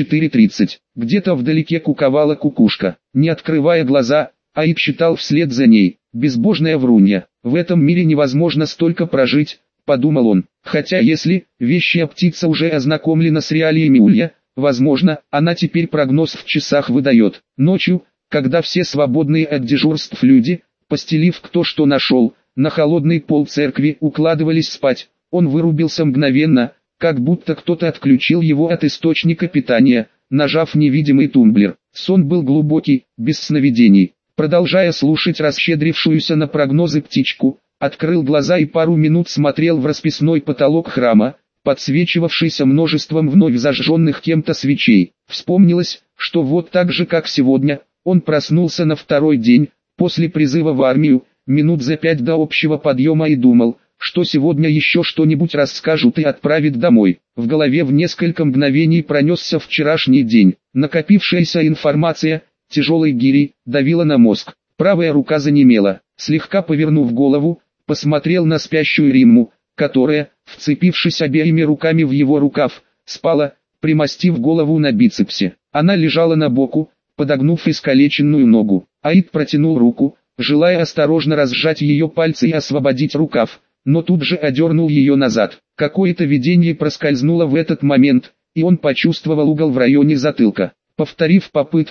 [SPEAKER 1] 04:30. Где-то вдалеке куковала кукушка. Не открывая глаза, Аид считал вслед за ней. Безбожная врунья. В этом мире невозможно столько прожить, подумал он. Хотя если вещая птица уже ознакомлена с реалиями Улья, возможно, она теперь прогноз в часах выдает. Ночью, когда все свободные от дежурств люди, постелив кто что нашел, на холодный пол церкви укладывались спать, он вырубился мгновенно, как будто кто-то отключил его от источника питания, нажав невидимый тумблер. Сон был глубокий, без сновидений. Продолжая слушать расщедрившуюся на прогнозы птичку, открыл глаза и пару минут смотрел в расписной потолок храма, подсвечивавшийся множеством вновь зажженных кем-то свечей. Вспомнилось, что вот так же как сегодня, он проснулся на второй день, после призыва в армию, минут за 5 до общего подъема и думал, что сегодня еще что-нибудь расскажут и отправят домой. В голове в несколько мгновений пронесся вчерашний день. Накопившаяся информация, тяжелой гирей, давила на мозг. Правая рука занемела. Слегка повернув голову, посмотрел на спящую Римму, которая, вцепившись обеими руками в его рукав, спала, примостив голову на бицепсе. Она лежала на боку, подогнув искалеченную ногу. Аид протянул руку, желая осторожно разжать ее пальцы и освободить рукав, но тут же одернул ее назад. Какое-то видение проскользнуло в этот момент, и он почувствовал угол в районе затылка. Повторив попытку,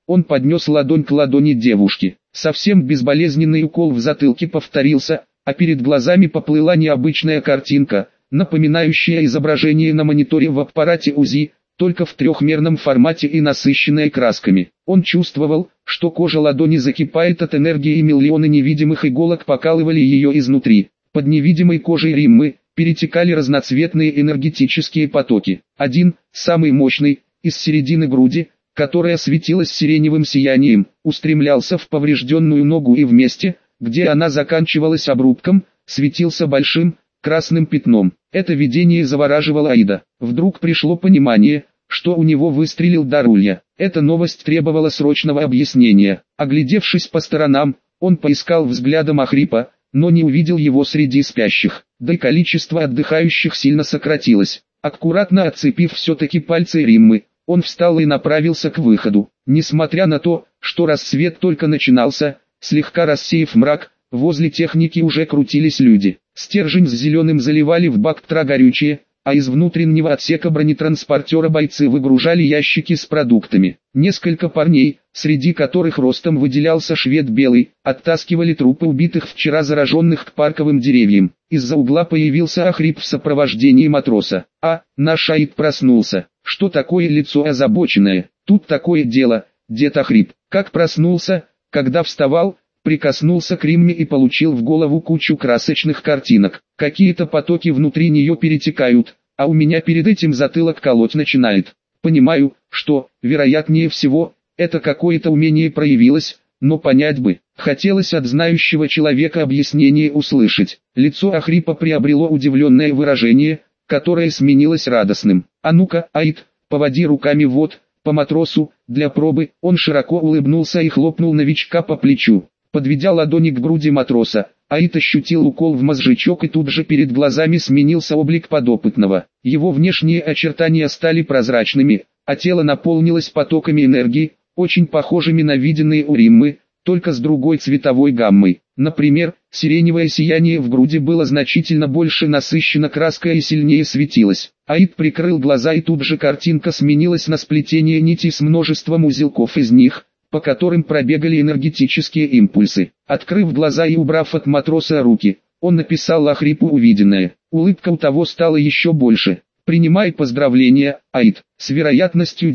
[SPEAKER 1] Он поднес ладонь к ладони девушки. Совсем безболезненный укол в затылке повторился, а перед глазами поплыла необычная картинка, напоминающая изображение на мониторе в аппарате УЗИ, только в трехмерном формате и насыщенная красками. Он чувствовал, что кожа ладони закипает от энергии и миллионы невидимых иголок покалывали ее изнутри. Под невидимой кожей Риммы перетекали разноцветные энергетические потоки. Один, самый мощный, из середины груди, которая светилась сиреневым сиянием, устремлялся в поврежденную ногу и в месте, где она заканчивалась обрубком, светился большим, красным пятном. Это видение завораживало Аида. Вдруг пришло понимание, что у него выстрелил дар улья. Эта новость требовала срочного объяснения. Оглядевшись по сторонам, он поискал взглядом Ахрипа, но не увидел его среди спящих. Да и количество отдыхающих сильно сократилось. Аккуратно отцепив все-таки пальцы Риммы, он встал и направился к выходу. Несмотря на то, что рассвет только начинался, слегка рассеяв мрак, возле техники уже крутились люди. Стержень с зеленым заливали в бак горючее, а из внутреннего отсека бронетранспортера бойцы выгружали ящики с продуктами. Несколько парней, среди которых ростом выделялся швед белый, оттаскивали трупы убитых вчера зараженных к парковым деревьям. Из-за угла появился Ахрип в сопровождении матроса. Наш Аид проснулся. Что такое лицо озабоченное? Тут такое дело, дед Ахрип. Как проснулся, когда вставал, прикоснулся к Римме и получил в голову кучу красочных картинок. Какие-то потоки внутри нее перетекают, а у меня перед этим затылок колоть начинает. Понимаю, что, вероятнее всего, это какое-то умение проявилось, но понять бы. Хотелось от знающего человека объяснение услышать. Лицо Ахрипа приобрело удивленное выражение, которое сменилось радостным. А ну-ка, Аид, поводи руками вот, по матросу, для пробы. Он широко улыбнулся и хлопнул новичка по плечу. Подведя ладони к груди матроса, Аид ощутил укол в мозжечок и тут же перед глазами сменился облик подопытного. Его внешние очертания стали прозрачными, а тело наполнилось потоками энергии, очень похожими на виденные у Риммы, только с другой цветовой гаммой. Например, сиреневое сияние в груди было значительно больше насыщено краской и сильнее светилось. Аид прикрыл глаза и тут же картинка сменилась на сплетение нитей с множеством узелков из них, по которым пробегали энергетические импульсы. Открыв глаза и убрав от матроса руки, он написал Ахрипу увиденное. Улыбка у того стала еще больше. «Принимай поздравления, Аид. С вероятностью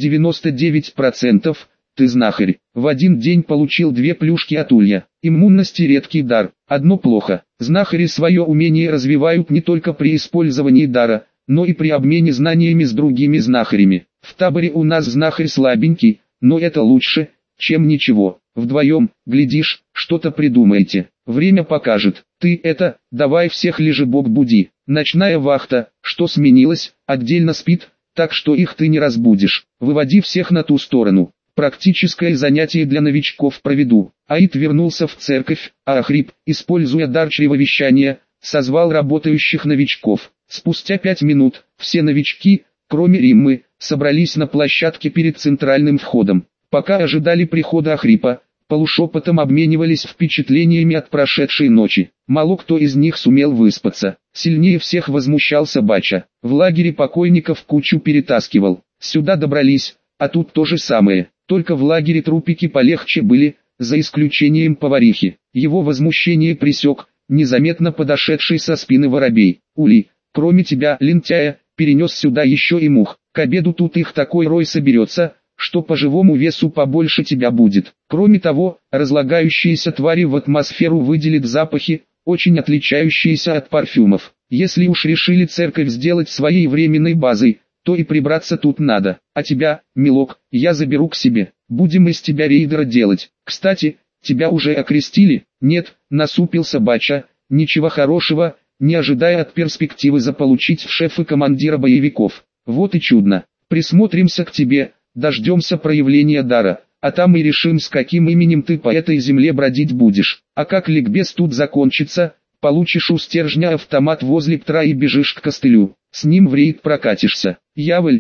[SPEAKER 1] 99%, ты знахарь. В один день получил 2 плюшки от улья. Иммунность и редкий дар. Одно плохо. Знахари свое умение развивают не только при использовании дара, но и при обмене знаниями с другими знахарями. В таборе у нас знахарь слабенький, но это лучше, чем ничего. Вдвоем, глядишь, что-то придумаете. Время покажет. Ты это, давай всех лежебок буди. Ночная вахта, что сменилась, отдельно спит, так что их ты не разбудишь. Выводи всех на ту сторону. Практическое занятие для новичков проведу». Аид вернулся в церковь, а Ахрип, используя дар чревовещания, созвал работающих новичков. Спустя 5 минут, все новички, кроме Риммы, собрались на площадке перед центральным входом. Пока ожидали прихода Ахрипа, полушепотом обменивались впечатлениями от прошедшей ночи. Мало кто из них сумел выспаться. Сильнее всех возмущался Бача. В лагере покойников кучу перетаскивал. Сюда добрались, а тут то же самое. Только в лагере трупики полегче были, за исключением поварихи. Его возмущение пресек, незаметно подошедший со спины воробей. «Ули, кроме тебя, лентяя, перенес сюда еще и мух. К обеду тут их такой рой соберется, что по живому весу побольше тебя будет. Кроме того, разлагающиеся твари в атмосферу выделят запахи, очень отличающиеся от парфюмов. Если уж решили церковь сделать своей временной базой, то и прибраться тут надо. А тебя, милок, я заберу к себе. Будем из тебя рейдера делать. Кстати, тебя уже окрестили?» «Нет», насупился Бача, ничего хорошего, не ожидая от перспективы заполучить в шефы командира боевиков. «Вот и чудно. Присмотримся к тебе, дождемся проявления дара, а там и решим, с каким именем ты по этой земле бродить будешь. А как ликбез тут закончится, получишь у стержня автомат возле птра и бежишь к костылю. С ним в рейд прокатишься. Яволь,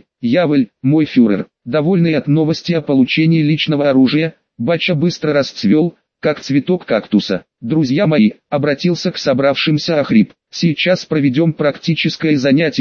[SPEAKER 1] мой фюрер». Довольный от новости о получении личного оружия, Бача быстро расцвел, как цветок кактуса. «Друзья мои», обратился к собравшимся Ахрип, «сейчас проведем практическое занятие,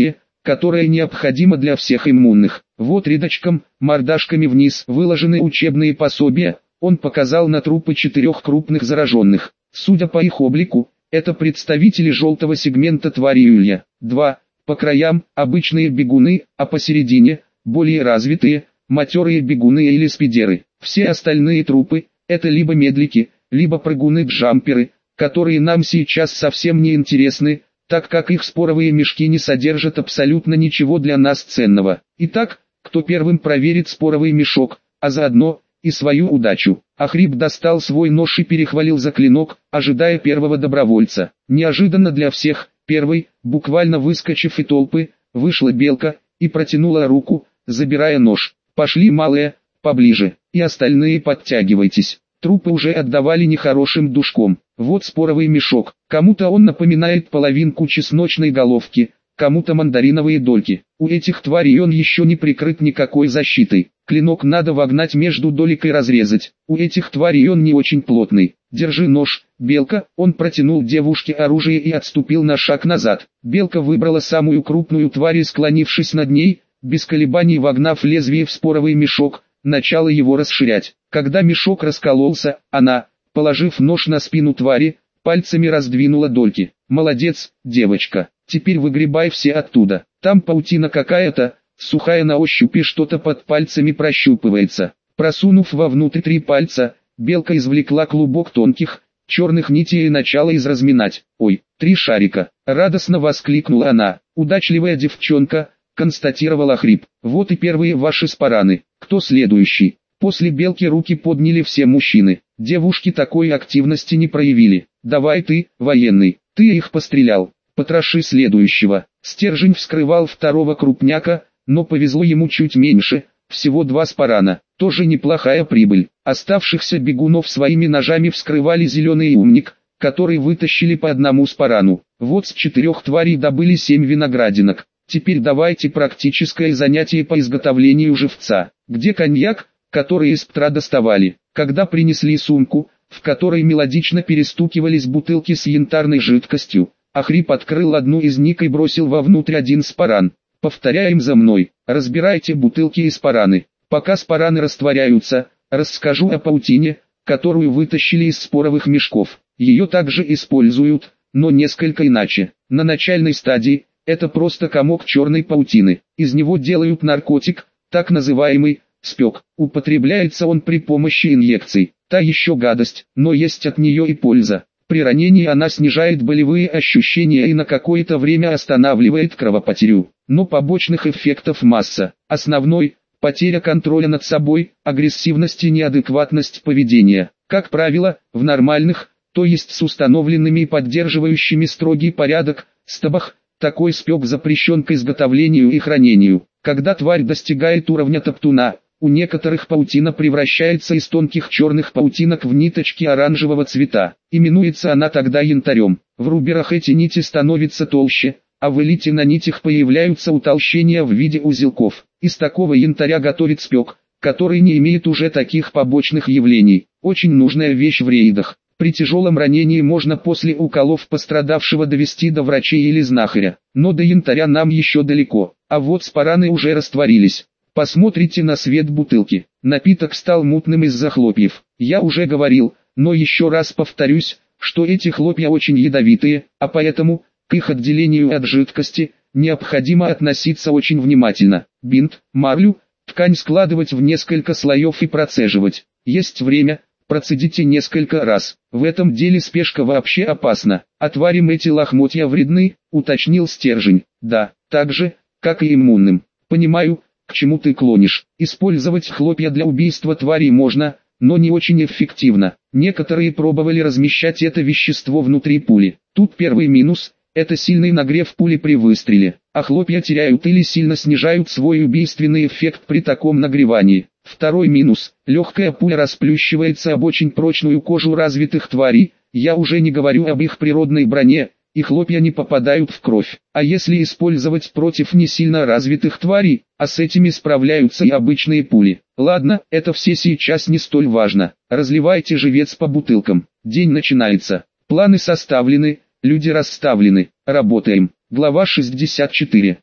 [SPEAKER 1] которая необходима для всех иммунных. Вот рядочком, мордашками вниз выложены учебные пособия. Он показал на трупы 4 крупных зараженных. Судя по их облику, это представители желтого сегмента твари Юлия. 2. По краям – обычные бегуны, а посередине – более развитые, матерые бегуны или спидеры. Все остальные трупы – это либо медлики, либо прыгуны-джамперы, которые нам сейчас совсем не интересны, так как их споровые мешки не содержат абсолютно ничего для нас ценного. Итак, кто первым проверит споровый мешок, а заодно и свою удачу. Ахрип достал свой нож и перехвалил за клинок, ожидая первого добровольца. Неожиданно для всех, первой, буквально выскочив из толпы, вышла белка и протянула руку, забирая нож. «Пошли, малые, поближе, и остальные подтягивайтесь». Трупы уже отдавали нехорошим душком. Вот споровый мешок. Кому-то он напоминает половинку чесночной головки, кому-то мандариновые дольки. У этих тварей он еще не прикрыт никакой защитой. Клинок надо вогнать между долек и разрезать. У этих тварей он не очень плотный. «Держи нож, белка». Он протянул девушке оружие и отступил на шаг назад. Белка выбрала самую крупную тварь и, склонившись над ней, без колебаний вогнав лезвие в споровый мешок, начала его расширять. Когда мешок раскололся, она, положив нож на спину твари, пальцами раздвинула дольки. «Молодец, девочка, теперь выгребай все оттуда. Там паутина какая-то, сухая на ощупь и что-то под пальцами прощупывается». Просунув вовнутрь 3 пальца, белка извлекла клубок тонких, черных нитей и начала их разминать. «Ой, 3 шарика!» — радостно воскликнула она. «Удачливая девчонка», — констатировал Ахрип. «Вот и первые ваши спараны. Кто следующий?» После белки руки подняли все мужчины. Девушки такой активности не проявили. «Давай ты, военный, ты их пострелял. Потроши следующего». Стержень вскрывал второго крупняка, но повезло ему чуть меньше, всего 2 спарана. Тоже неплохая прибыль. Оставшихся бегунов своими ножами вскрывали зеленый умник, который вытащили по одному спарану. Вот с 4 тварей добыли 7 виноградинок. Теперь давайте практическое занятие по изготовлению живца. Где коньяк, который из птра доставали? Когда принесли сумку, в которой мелодично перестукивались бутылки с янтарной жидкостью, Ахрип открыл одну из них и бросил вовнутрь 1 спаран. «Повторяем за мной. Разбирайте бутылки и спараны. Пока спараны растворяются, расскажу о паутине, которую вытащили из споровых мешков. Ее также используют, но несколько иначе. На начальной стадии это просто комок черной паутины. Из него делают наркотик, так называемый спек. Употребляется он при помощи инъекций. Та еще гадость, но есть от нее и польза. При ранении она снижает болевые ощущения и на какое-то время останавливает кровопотерю. Но побочных эффектов масса. Основной – потеря контроля над собой, агрессивность и неадекватность поведения. Как правило, в нормальных, то есть с установленными и поддерживающими строгий порядок, стабах, такой спек запрещен к изготовлению и хранению. Когда тварь достигает уровня топтуна, у некоторых паутина превращается из тонких черных паутинок в ниточки оранжевого цвета. Именуется она тогда янтарем. В руберах эти нити становятся толще, а в элите на нитях появляются утолщения в виде узелков. Из такого янтаря готовят спек, который не имеет уже таких побочных явлений. Очень нужная вещь в рейдах. При тяжелом ранении можно после уколов пострадавшего довести до врачей или знахаря. Но до янтаря нам еще далеко. А вот спараны уже растворились. Посмотрите на свет бутылки. Напиток стал мутным из-за хлопьев. Я уже говорил, но еще раз повторюсь, что эти хлопья очень ядовитые, а поэтому, к их отделению от жидкости, необходимо относиться очень внимательно. Бинт, марлю, ткань складывать в несколько слоев и процеживать. Есть время, процедите несколько раз. В этом деле спешка вообще опасна. А тварям эти лохмотья вредны, уточнил Стержень. Да, так же, как и иммунным. Понимаю, к чему ты клонишь. Использовать хлопья для убийства тварей можно, но не очень эффективно. Некоторые пробовали размещать это вещество внутри пули. Тут первый минус – это сильный нагрев пули при выстреле. А хлопья теряют или сильно снижают свой убийственный эффект при таком нагревании. Второй минус – легкая пуля расплющивается об очень прочную кожу развитых тварей, я уже не говорю об их природной броне, и хлопья не попадают в кровь. А если использовать против не сильно развитых тварей, а с этими справляются и обычные пули. Ладно, это все сейчас не столь важно. Разливайте живец по бутылкам. День начинается. Планы составлены, люди расставлены. Работаем. Глава 64.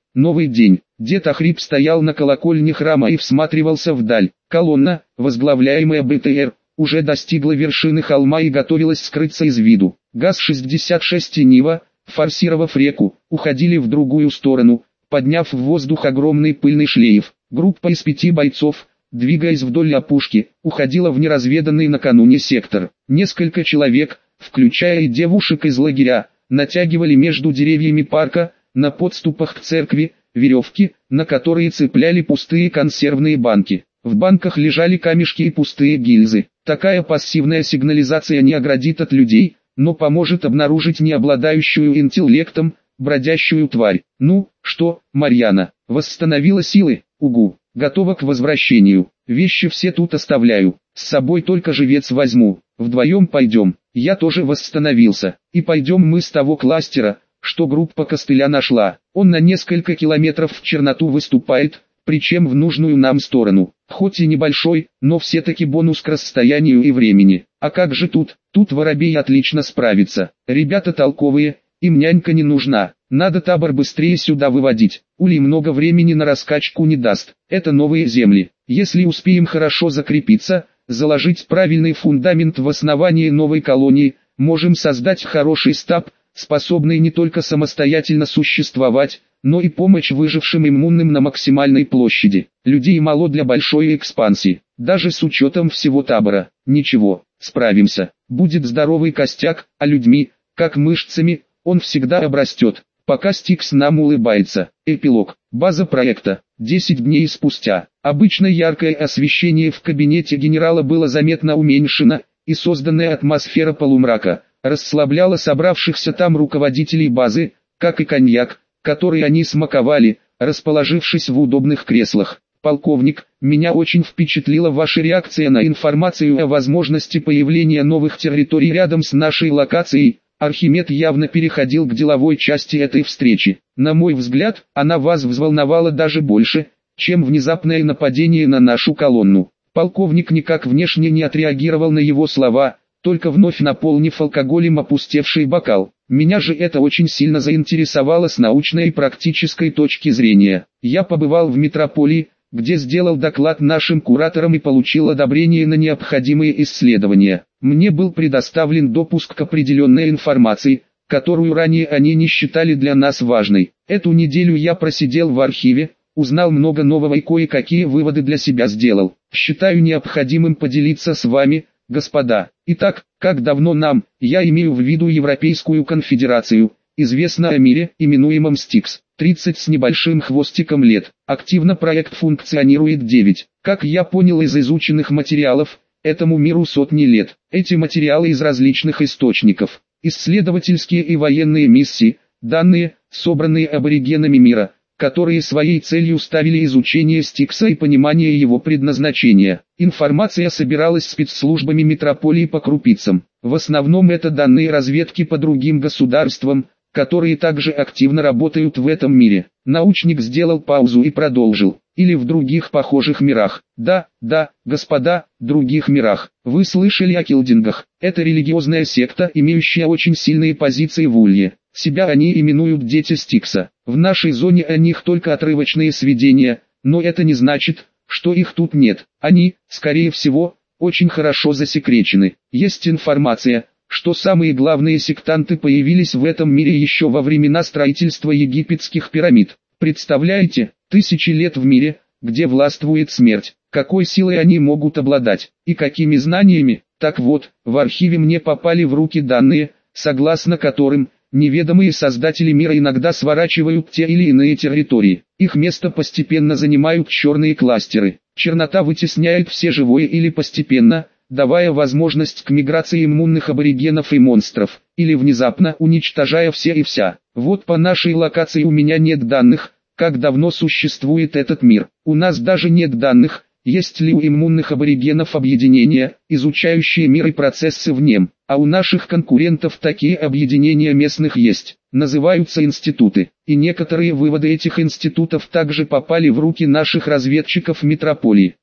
[SPEAKER 1] Новый день. Дед Ахрип стоял на колокольне храма и всматривался вдаль. Колонна, возглавляемая БТР, уже достигла вершины холма и готовилась скрыться из виду. ГАЗ-66 и Нива, форсировав реку, уходили в другую сторону, подняв в воздух огромный пыльный шлейф. Группа из 5 бойцов, двигаясь вдоль опушки, уходила в неразведанный накануне сектор. Несколько человек, включая и девушек из лагеря, натягивали между деревьями парка, на подступах к церкви, веревки, на которые цепляли пустые консервные банки. В банках лежали камешки и пустые гильзы. Такая пассивная сигнализация не оградит от людей, но поможет обнаружить не обладающую интеллектом, бродящую тварь. Ну, что, Марьяна, восстановила силы? Угу, готова к возвращению. Вещи все тут оставляю, с собой только живец возьму. Вдвоем пойдем. Я тоже восстановился. И пойдем мы с того кластера, что группа костыля нашла. Он на несколько километров в черноту выступает, причем в нужную нам сторону. Хоть и небольшой, но все-таки бонус к расстоянию и времени. А как же тут? Тут воробей отлично справится. Ребята толковые, им нянька не нужна. Надо табор быстрее сюда выводить. Улей много времени на раскачку не даст. Это новые земли. Если успеем хорошо закрепиться, заложить правильный фундамент в основании новой колонии, можем создать хороший стаб, способный не только самостоятельно существовать, но и помочь выжившим иммунным на максимальной площади. Людей мало для большой экспансии, даже с учетом всего табора. Ничего, справимся. Будет здоровый костяк, а людьми, как мышцами, он всегда обрастет. Пока Стикс нам улыбается. Эпилог. База проекта. 10 дней спустя. Обычно яркое освещение в кабинете генерала было заметно уменьшено, и созданная атмосфера полумрака расслабляла собравшихся там руководителей базы, как и коньяк, который они смаковали, расположившись в удобных креслах. «Полковник, меня очень впечатлила ваша реакция на информацию о возможности появления новых территорий рядом с нашей локацией». Архимед явно переходил к деловой части этой встречи. На мой взгляд, она вас взволновала даже больше, чем внезапное нападение на нашу колонну. Полковник никак внешне не отреагировал на его слова, только вновь наполнив алкоголем опустевший бокал. Меня же это очень сильно заинтересовало с научной и практической точки зрения. Я побывал в метрополии, где сделал доклад нашим кураторам и получил одобрение на необходимые исследования. Мне был предоставлен допуск к определенной информации, которую ранее они не считали для нас важной. Эту неделю я просидел в архиве, узнал много нового и кое-какие выводы для себя сделал. Считаю необходимым поделиться с вами, господа. Итак, как давно нам, я имею в виду Европейскую конфедерацию, известно о мире, именуемом Стикс? 30 с небольшим хвостиком лет. Активно проект функционирует 9. Как я понял из изученных материалов, этому миру сотни лет. Эти материалы из различных источников, исследовательские и военные миссии, данные, собранные аборигенами мира, которые своей целью ставили изучение Стикса и понимание его предназначения. Информация собиралась спецслужбами метрополии по крупицам. В основном это данные разведки по другим государствам, которые также активно работают в этом мире. Научник сделал паузу и продолжил. Или в других похожих мирах. Да, господа, других мирах. Вы слышали о Килдингах? Это религиозная секта, имеющая очень сильные позиции в Улье. Себя они именуют дети Стикса. В нашей зоне о них только отрывочные сведения, но это не значит, что их тут нет. Они, скорее всего, очень хорошо засекречены. Есть информация, что самые главные сектанты появились в этом мире еще во времена строительства египетских пирамид. Представляете, 1000 лет в мире, где властвует смерть. Какой силой они могут обладать, и какими знаниями? Так вот, в архиве мне попали в руки данные, согласно которым, неведомые создатели мира иногда сворачивают те или иные территории. Их место постепенно занимают черные кластеры. Чернота вытесняет все живое или постепенно, давая возможность к миграции иммунных аборигенов и монстров, или внезапно уничтожая все и вся. Вот по нашей локации у меня нет данных, как давно существует этот мир. У нас даже нет данных, есть ли у иммунных аборигенов объединения, изучающие мир и процессы в нем. А у наших конкурентов такие объединения местных есть, называются институты. И некоторые выводы этих институтов также попали в руки наших разведчиков метрополии.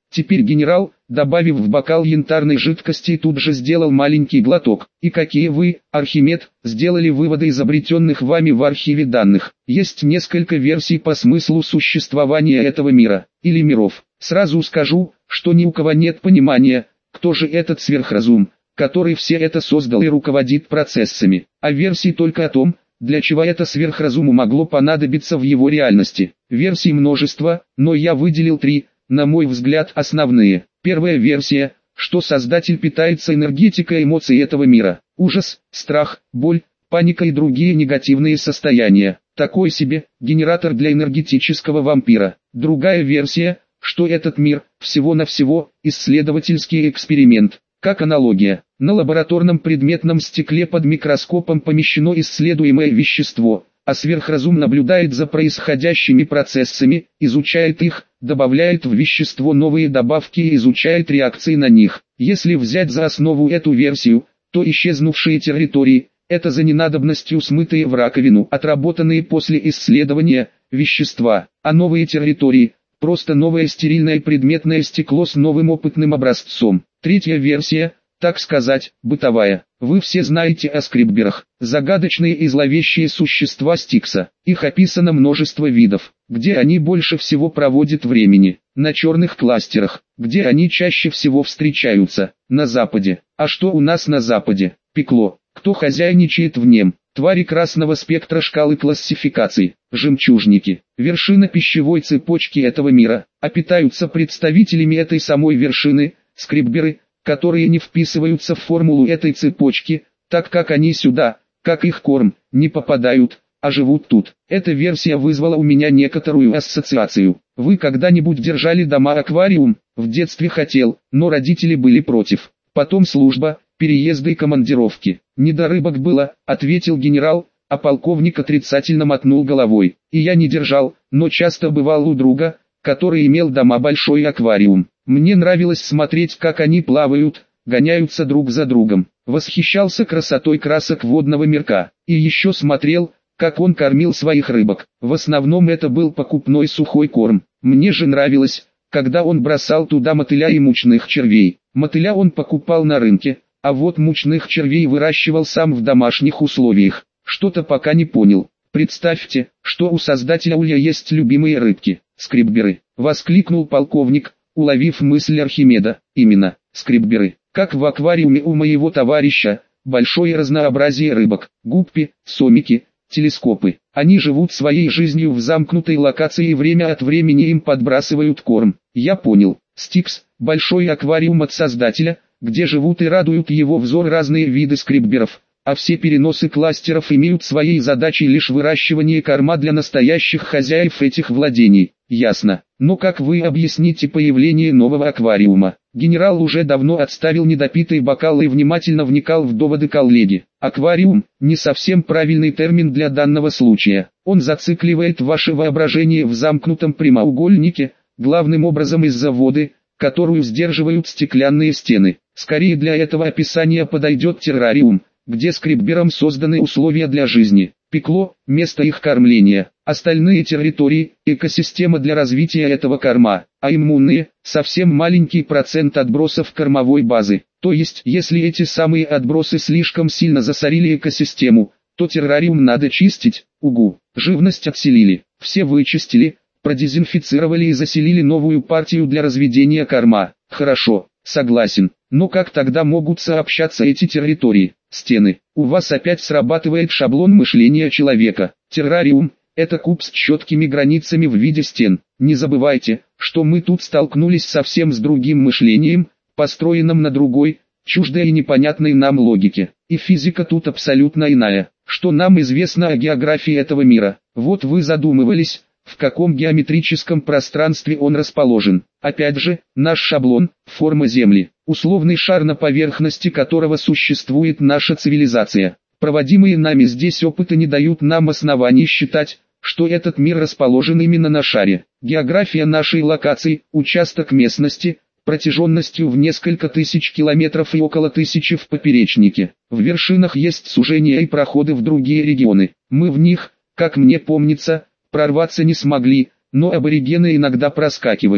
[SPEAKER 1] Теперь генерал, добавив в бокал янтарной жидкости, тут же сделал маленький глоток. И какие вы, Архимед, сделали выводы изобретенных вами в архиве данных? Есть несколько версий по смыслу существования этого мира, или миров. Сразу скажу, что ни у кого нет понимания, кто же этот сверхразум, который все это создал и руководит процессами. А версий только о том, для чего это сверхразуму могло понадобиться в его реальности. Версий множество, но я выделил 3, на мой взгляд, основные. Первая версия, что Создатель питается энергетикой эмоций этого мира. Ужас, страх, боль, паника и другие негативные состояния. Такой себе генератор для энергетического вампира. Другая версия, что этот мир всего-навсего исследовательский эксперимент. Как аналогия, на лабораторном предметном стекле под микроскопом помещено исследуемое вещество, а сверхразум наблюдает за происходящими процессами, изучает их, добавляет в вещество новые добавки и изучает реакции на них. Если взять за основу эту версию, то исчезнувшие территории – это за ненадобностью смытые в раковину, отработанные после исследования вещества, а новые территории – просто новое стерильное предметное стекло с новым опытным образцом. Третья версия, так сказать, бытовая. Вы все знаете о скрибберах, загадочные и зловещие существа Стикса. Их описано множество видов. Где они больше всего проводят времени? На черных кластерах. Где они чаще всего встречаются? На Западе. А что у нас на Западе? Пекло. Кто хозяйничает в нем? Твари красного спектра шкалы классификаций, жемчужники, вершина пищевой цепочки этого мира, а питаются представителями этой самой вершины, скрибберы, которые не вписываются в формулу этой цепочки, так как они сюда, как их корм, не попадают, а живут тут. Эта версия вызвала у меня некоторую ассоциацию. Вы когда-нибудь держали дома аквариум? В детстве хотел, но родители были против. Потом служба, переезды и командировки. «Не до рыбок было», — ответил генерал, а полковник отрицательно мотнул головой. «И я не держал, но часто бывал у друга, который имел дома большой аквариум. Мне нравилось смотреть, как они плавают, гоняются друг за другом. Восхищался красотой красок водного мирка. И еще смотрел, как он кормил своих рыбок. В основном это был покупной сухой корм. Мне же нравилось, когда он бросал туда мотыля и мучных червей. Мотыля он покупал на рынке, а вот мучных червей выращивал сам в домашних условиях. Что-то пока не понял. Представьте, что у создателя улья есть любимые рыбки, скрибберы, воскликнул полковник, уловив мысль Архимеда. Именно, скрибберы. Как в аквариуме у моего товарища, большое разнообразие рыбок, гуппи, сомики, телескопы. Они живут своей жизнью в замкнутой локации и время от времени им подбрасывают корм. Я понял. Стикс, большой аквариум от создателя, где живут и радуют его взор разные виды скрибберов, а все переносы кластеров имеют своей задачей лишь выращивание корма для настоящих хозяев этих владений. Ясно. Но как вы объясните появление нового аквариума? Генерал уже давно отставил недопитый бокал и внимательно вникал в доводы коллеги. Аквариум – не совсем правильный термин для данного случая. Он зацикливает ваше воображение в замкнутом прямоугольнике, главным образом из-за воды, которую сдерживают стеклянные стены. Скорее для этого описания подойдет террариум, где скрибберам созданы условия для жизни. Пекло – место их кормления. Остальные территории – экосистема для развития этого корма, а иммунные – совсем маленький процент отбросов кормовой базы. То есть, если эти самые отбросы слишком сильно засорили экосистему, то террариум надо чистить. Угу. Живность отселили, все вычистили, продезинфицировали и заселили новую партию для разведения корма. Хорошо, согласен. Но как тогда могут сообщаться эти территории? Стены. У вас опять срабатывает шаблон мышления человека. Террариум – это куб с четкими границами в виде стен. Не забывайте, что мы тут столкнулись совсем с другим мышлением, построенным на другой, чуждой и непонятной нам логике. И физика тут абсолютно иная. Что нам известно о географии этого мира? Вот вы задумывались, в каком геометрическом пространстве он расположен. Опять же, наш шаблон – форма Земли, условный шар, на поверхности которого существует наша цивилизация. Проводимые нами здесь опыты не дают нам оснований считать, что этот мир расположен именно на шаре. География нашей локации – участок местности, протяженностью в несколько тысяч километров и около 1000 в поперечнике. В вершинах есть сужения и проходы в другие регионы. Мы в них, как мне помнится, прорваться не смогли, но аборигены иногда проскакивают.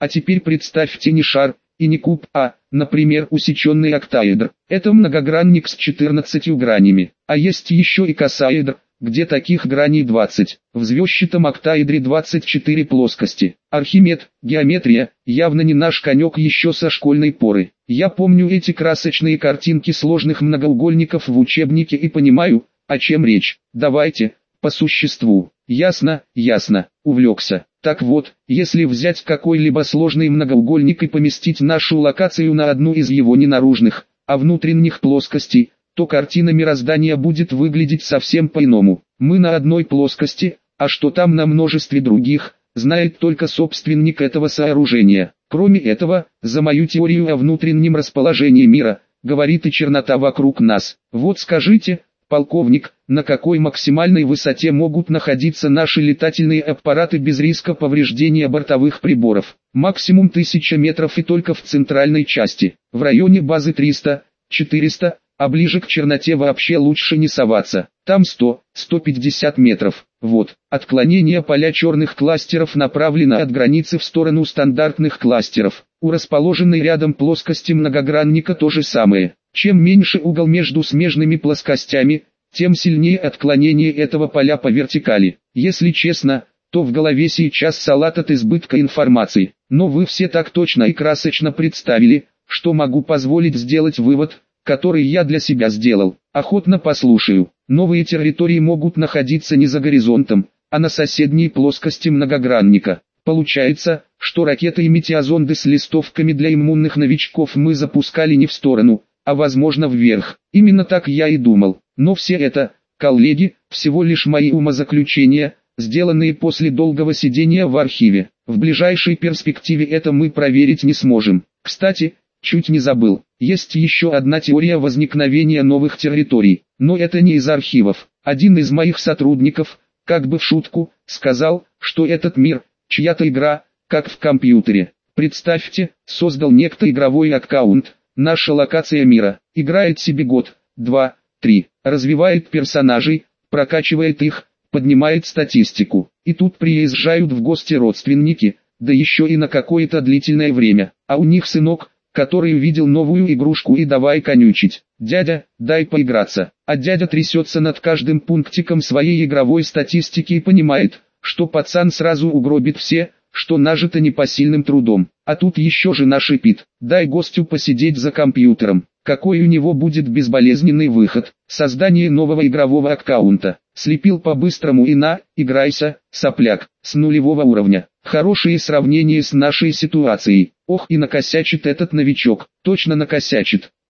[SPEAKER 1] А теперь представьте не шар, и не куб, а, например, усеченный октаэдр. Это многогранник с 14 гранями. А есть еще и косаэдр, где таких граней 20. В звездчатом октаэдре 24 плоскости. Архимед, геометрия, явно не наш конек еще со школьной поры. Я помню эти красочные картинки сложных многоугольников в учебнике и понимаю, о чем речь. Давайте, по существу. Ясно, ясно, увлекся. Так вот, если взять какой-либо сложный многоугольник и поместить нашу локацию на одну из его не наружных, а внутренних плоскостей, то картина мироздания будет выглядеть совсем по-иному. Мы на одной плоскости, а что там на множестве других, знает только собственник этого сооружения. Кроме этого, за мою теорию о внутреннем расположении мира, говорит и чернота вокруг нас. Вот скажите, полковник, на какой максимальной высоте могут находиться наши летательные аппараты без риска повреждения бортовых приборов? Максимум 1000 метров и только в центральной части. В районе базы 300, 400, а ближе к черноте вообще лучше не соваться. Там 100-150 метров. Вот, отклонение поля черных кластеров направлено от границы в сторону стандартных кластеров. У расположенной рядом плоскости многогранника то же самое. Чем меньше угол между смежными плоскостями, тем сильнее отклонение этого поля по вертикали. Если честно, то в голове сейчас салат от избытка информации. Но вы все так точно и красочно представили, что могу позволить сделать вывод, который я для себя сделал. Охотно послушаю. Новые территории могут находиться не за горизонтом, а на соседней плоскости многогранника. Получается, что ракеты и метеозонды с листовками для иммунных новичков мы запускали не в сторону, а возможно вверх. Именно так я и думал. Но все это, коллеги, всего лишь мои умозаключения, сделанные после долгого сидения в архиве. В ближайшей перспективе это мы проверить не сможем. Кстати, чуть не забыл, есть еще одна теория возникновения новых территорий, но это не из архивов. Один из моих сотрудников, как бы в шутку, сказал, что этот мир, чья-то игра, как в компьютере. Представьте, создал некто игровой аккаунт, наша локация мира, играет себе год, 2, 3, развивает персонажей, прокачивает их, поднимает статистику. И тут приезжают в гости родственники, да еще и на какое-то длительное время, а у них сынок, который увидел новую игрушку и давай конючить. Дядя, дай поиграться. А дядя трясется над каждым пунктиком своей игровой статистики и понимает, что пацан сразу угробит все, что нажито непосильным трудом. А тут еще жена шипит: дай гостю посидеть за компьютером. Какой у него будет безболезненный выход? Создание нового игрового аккаунта. Слепил по-быстрому и на, играйся, сопляк, с нулевого уровня. Хорошие сравнения с нашей ситуацией. Ох, и накосячит этот новичок, точно накосячит.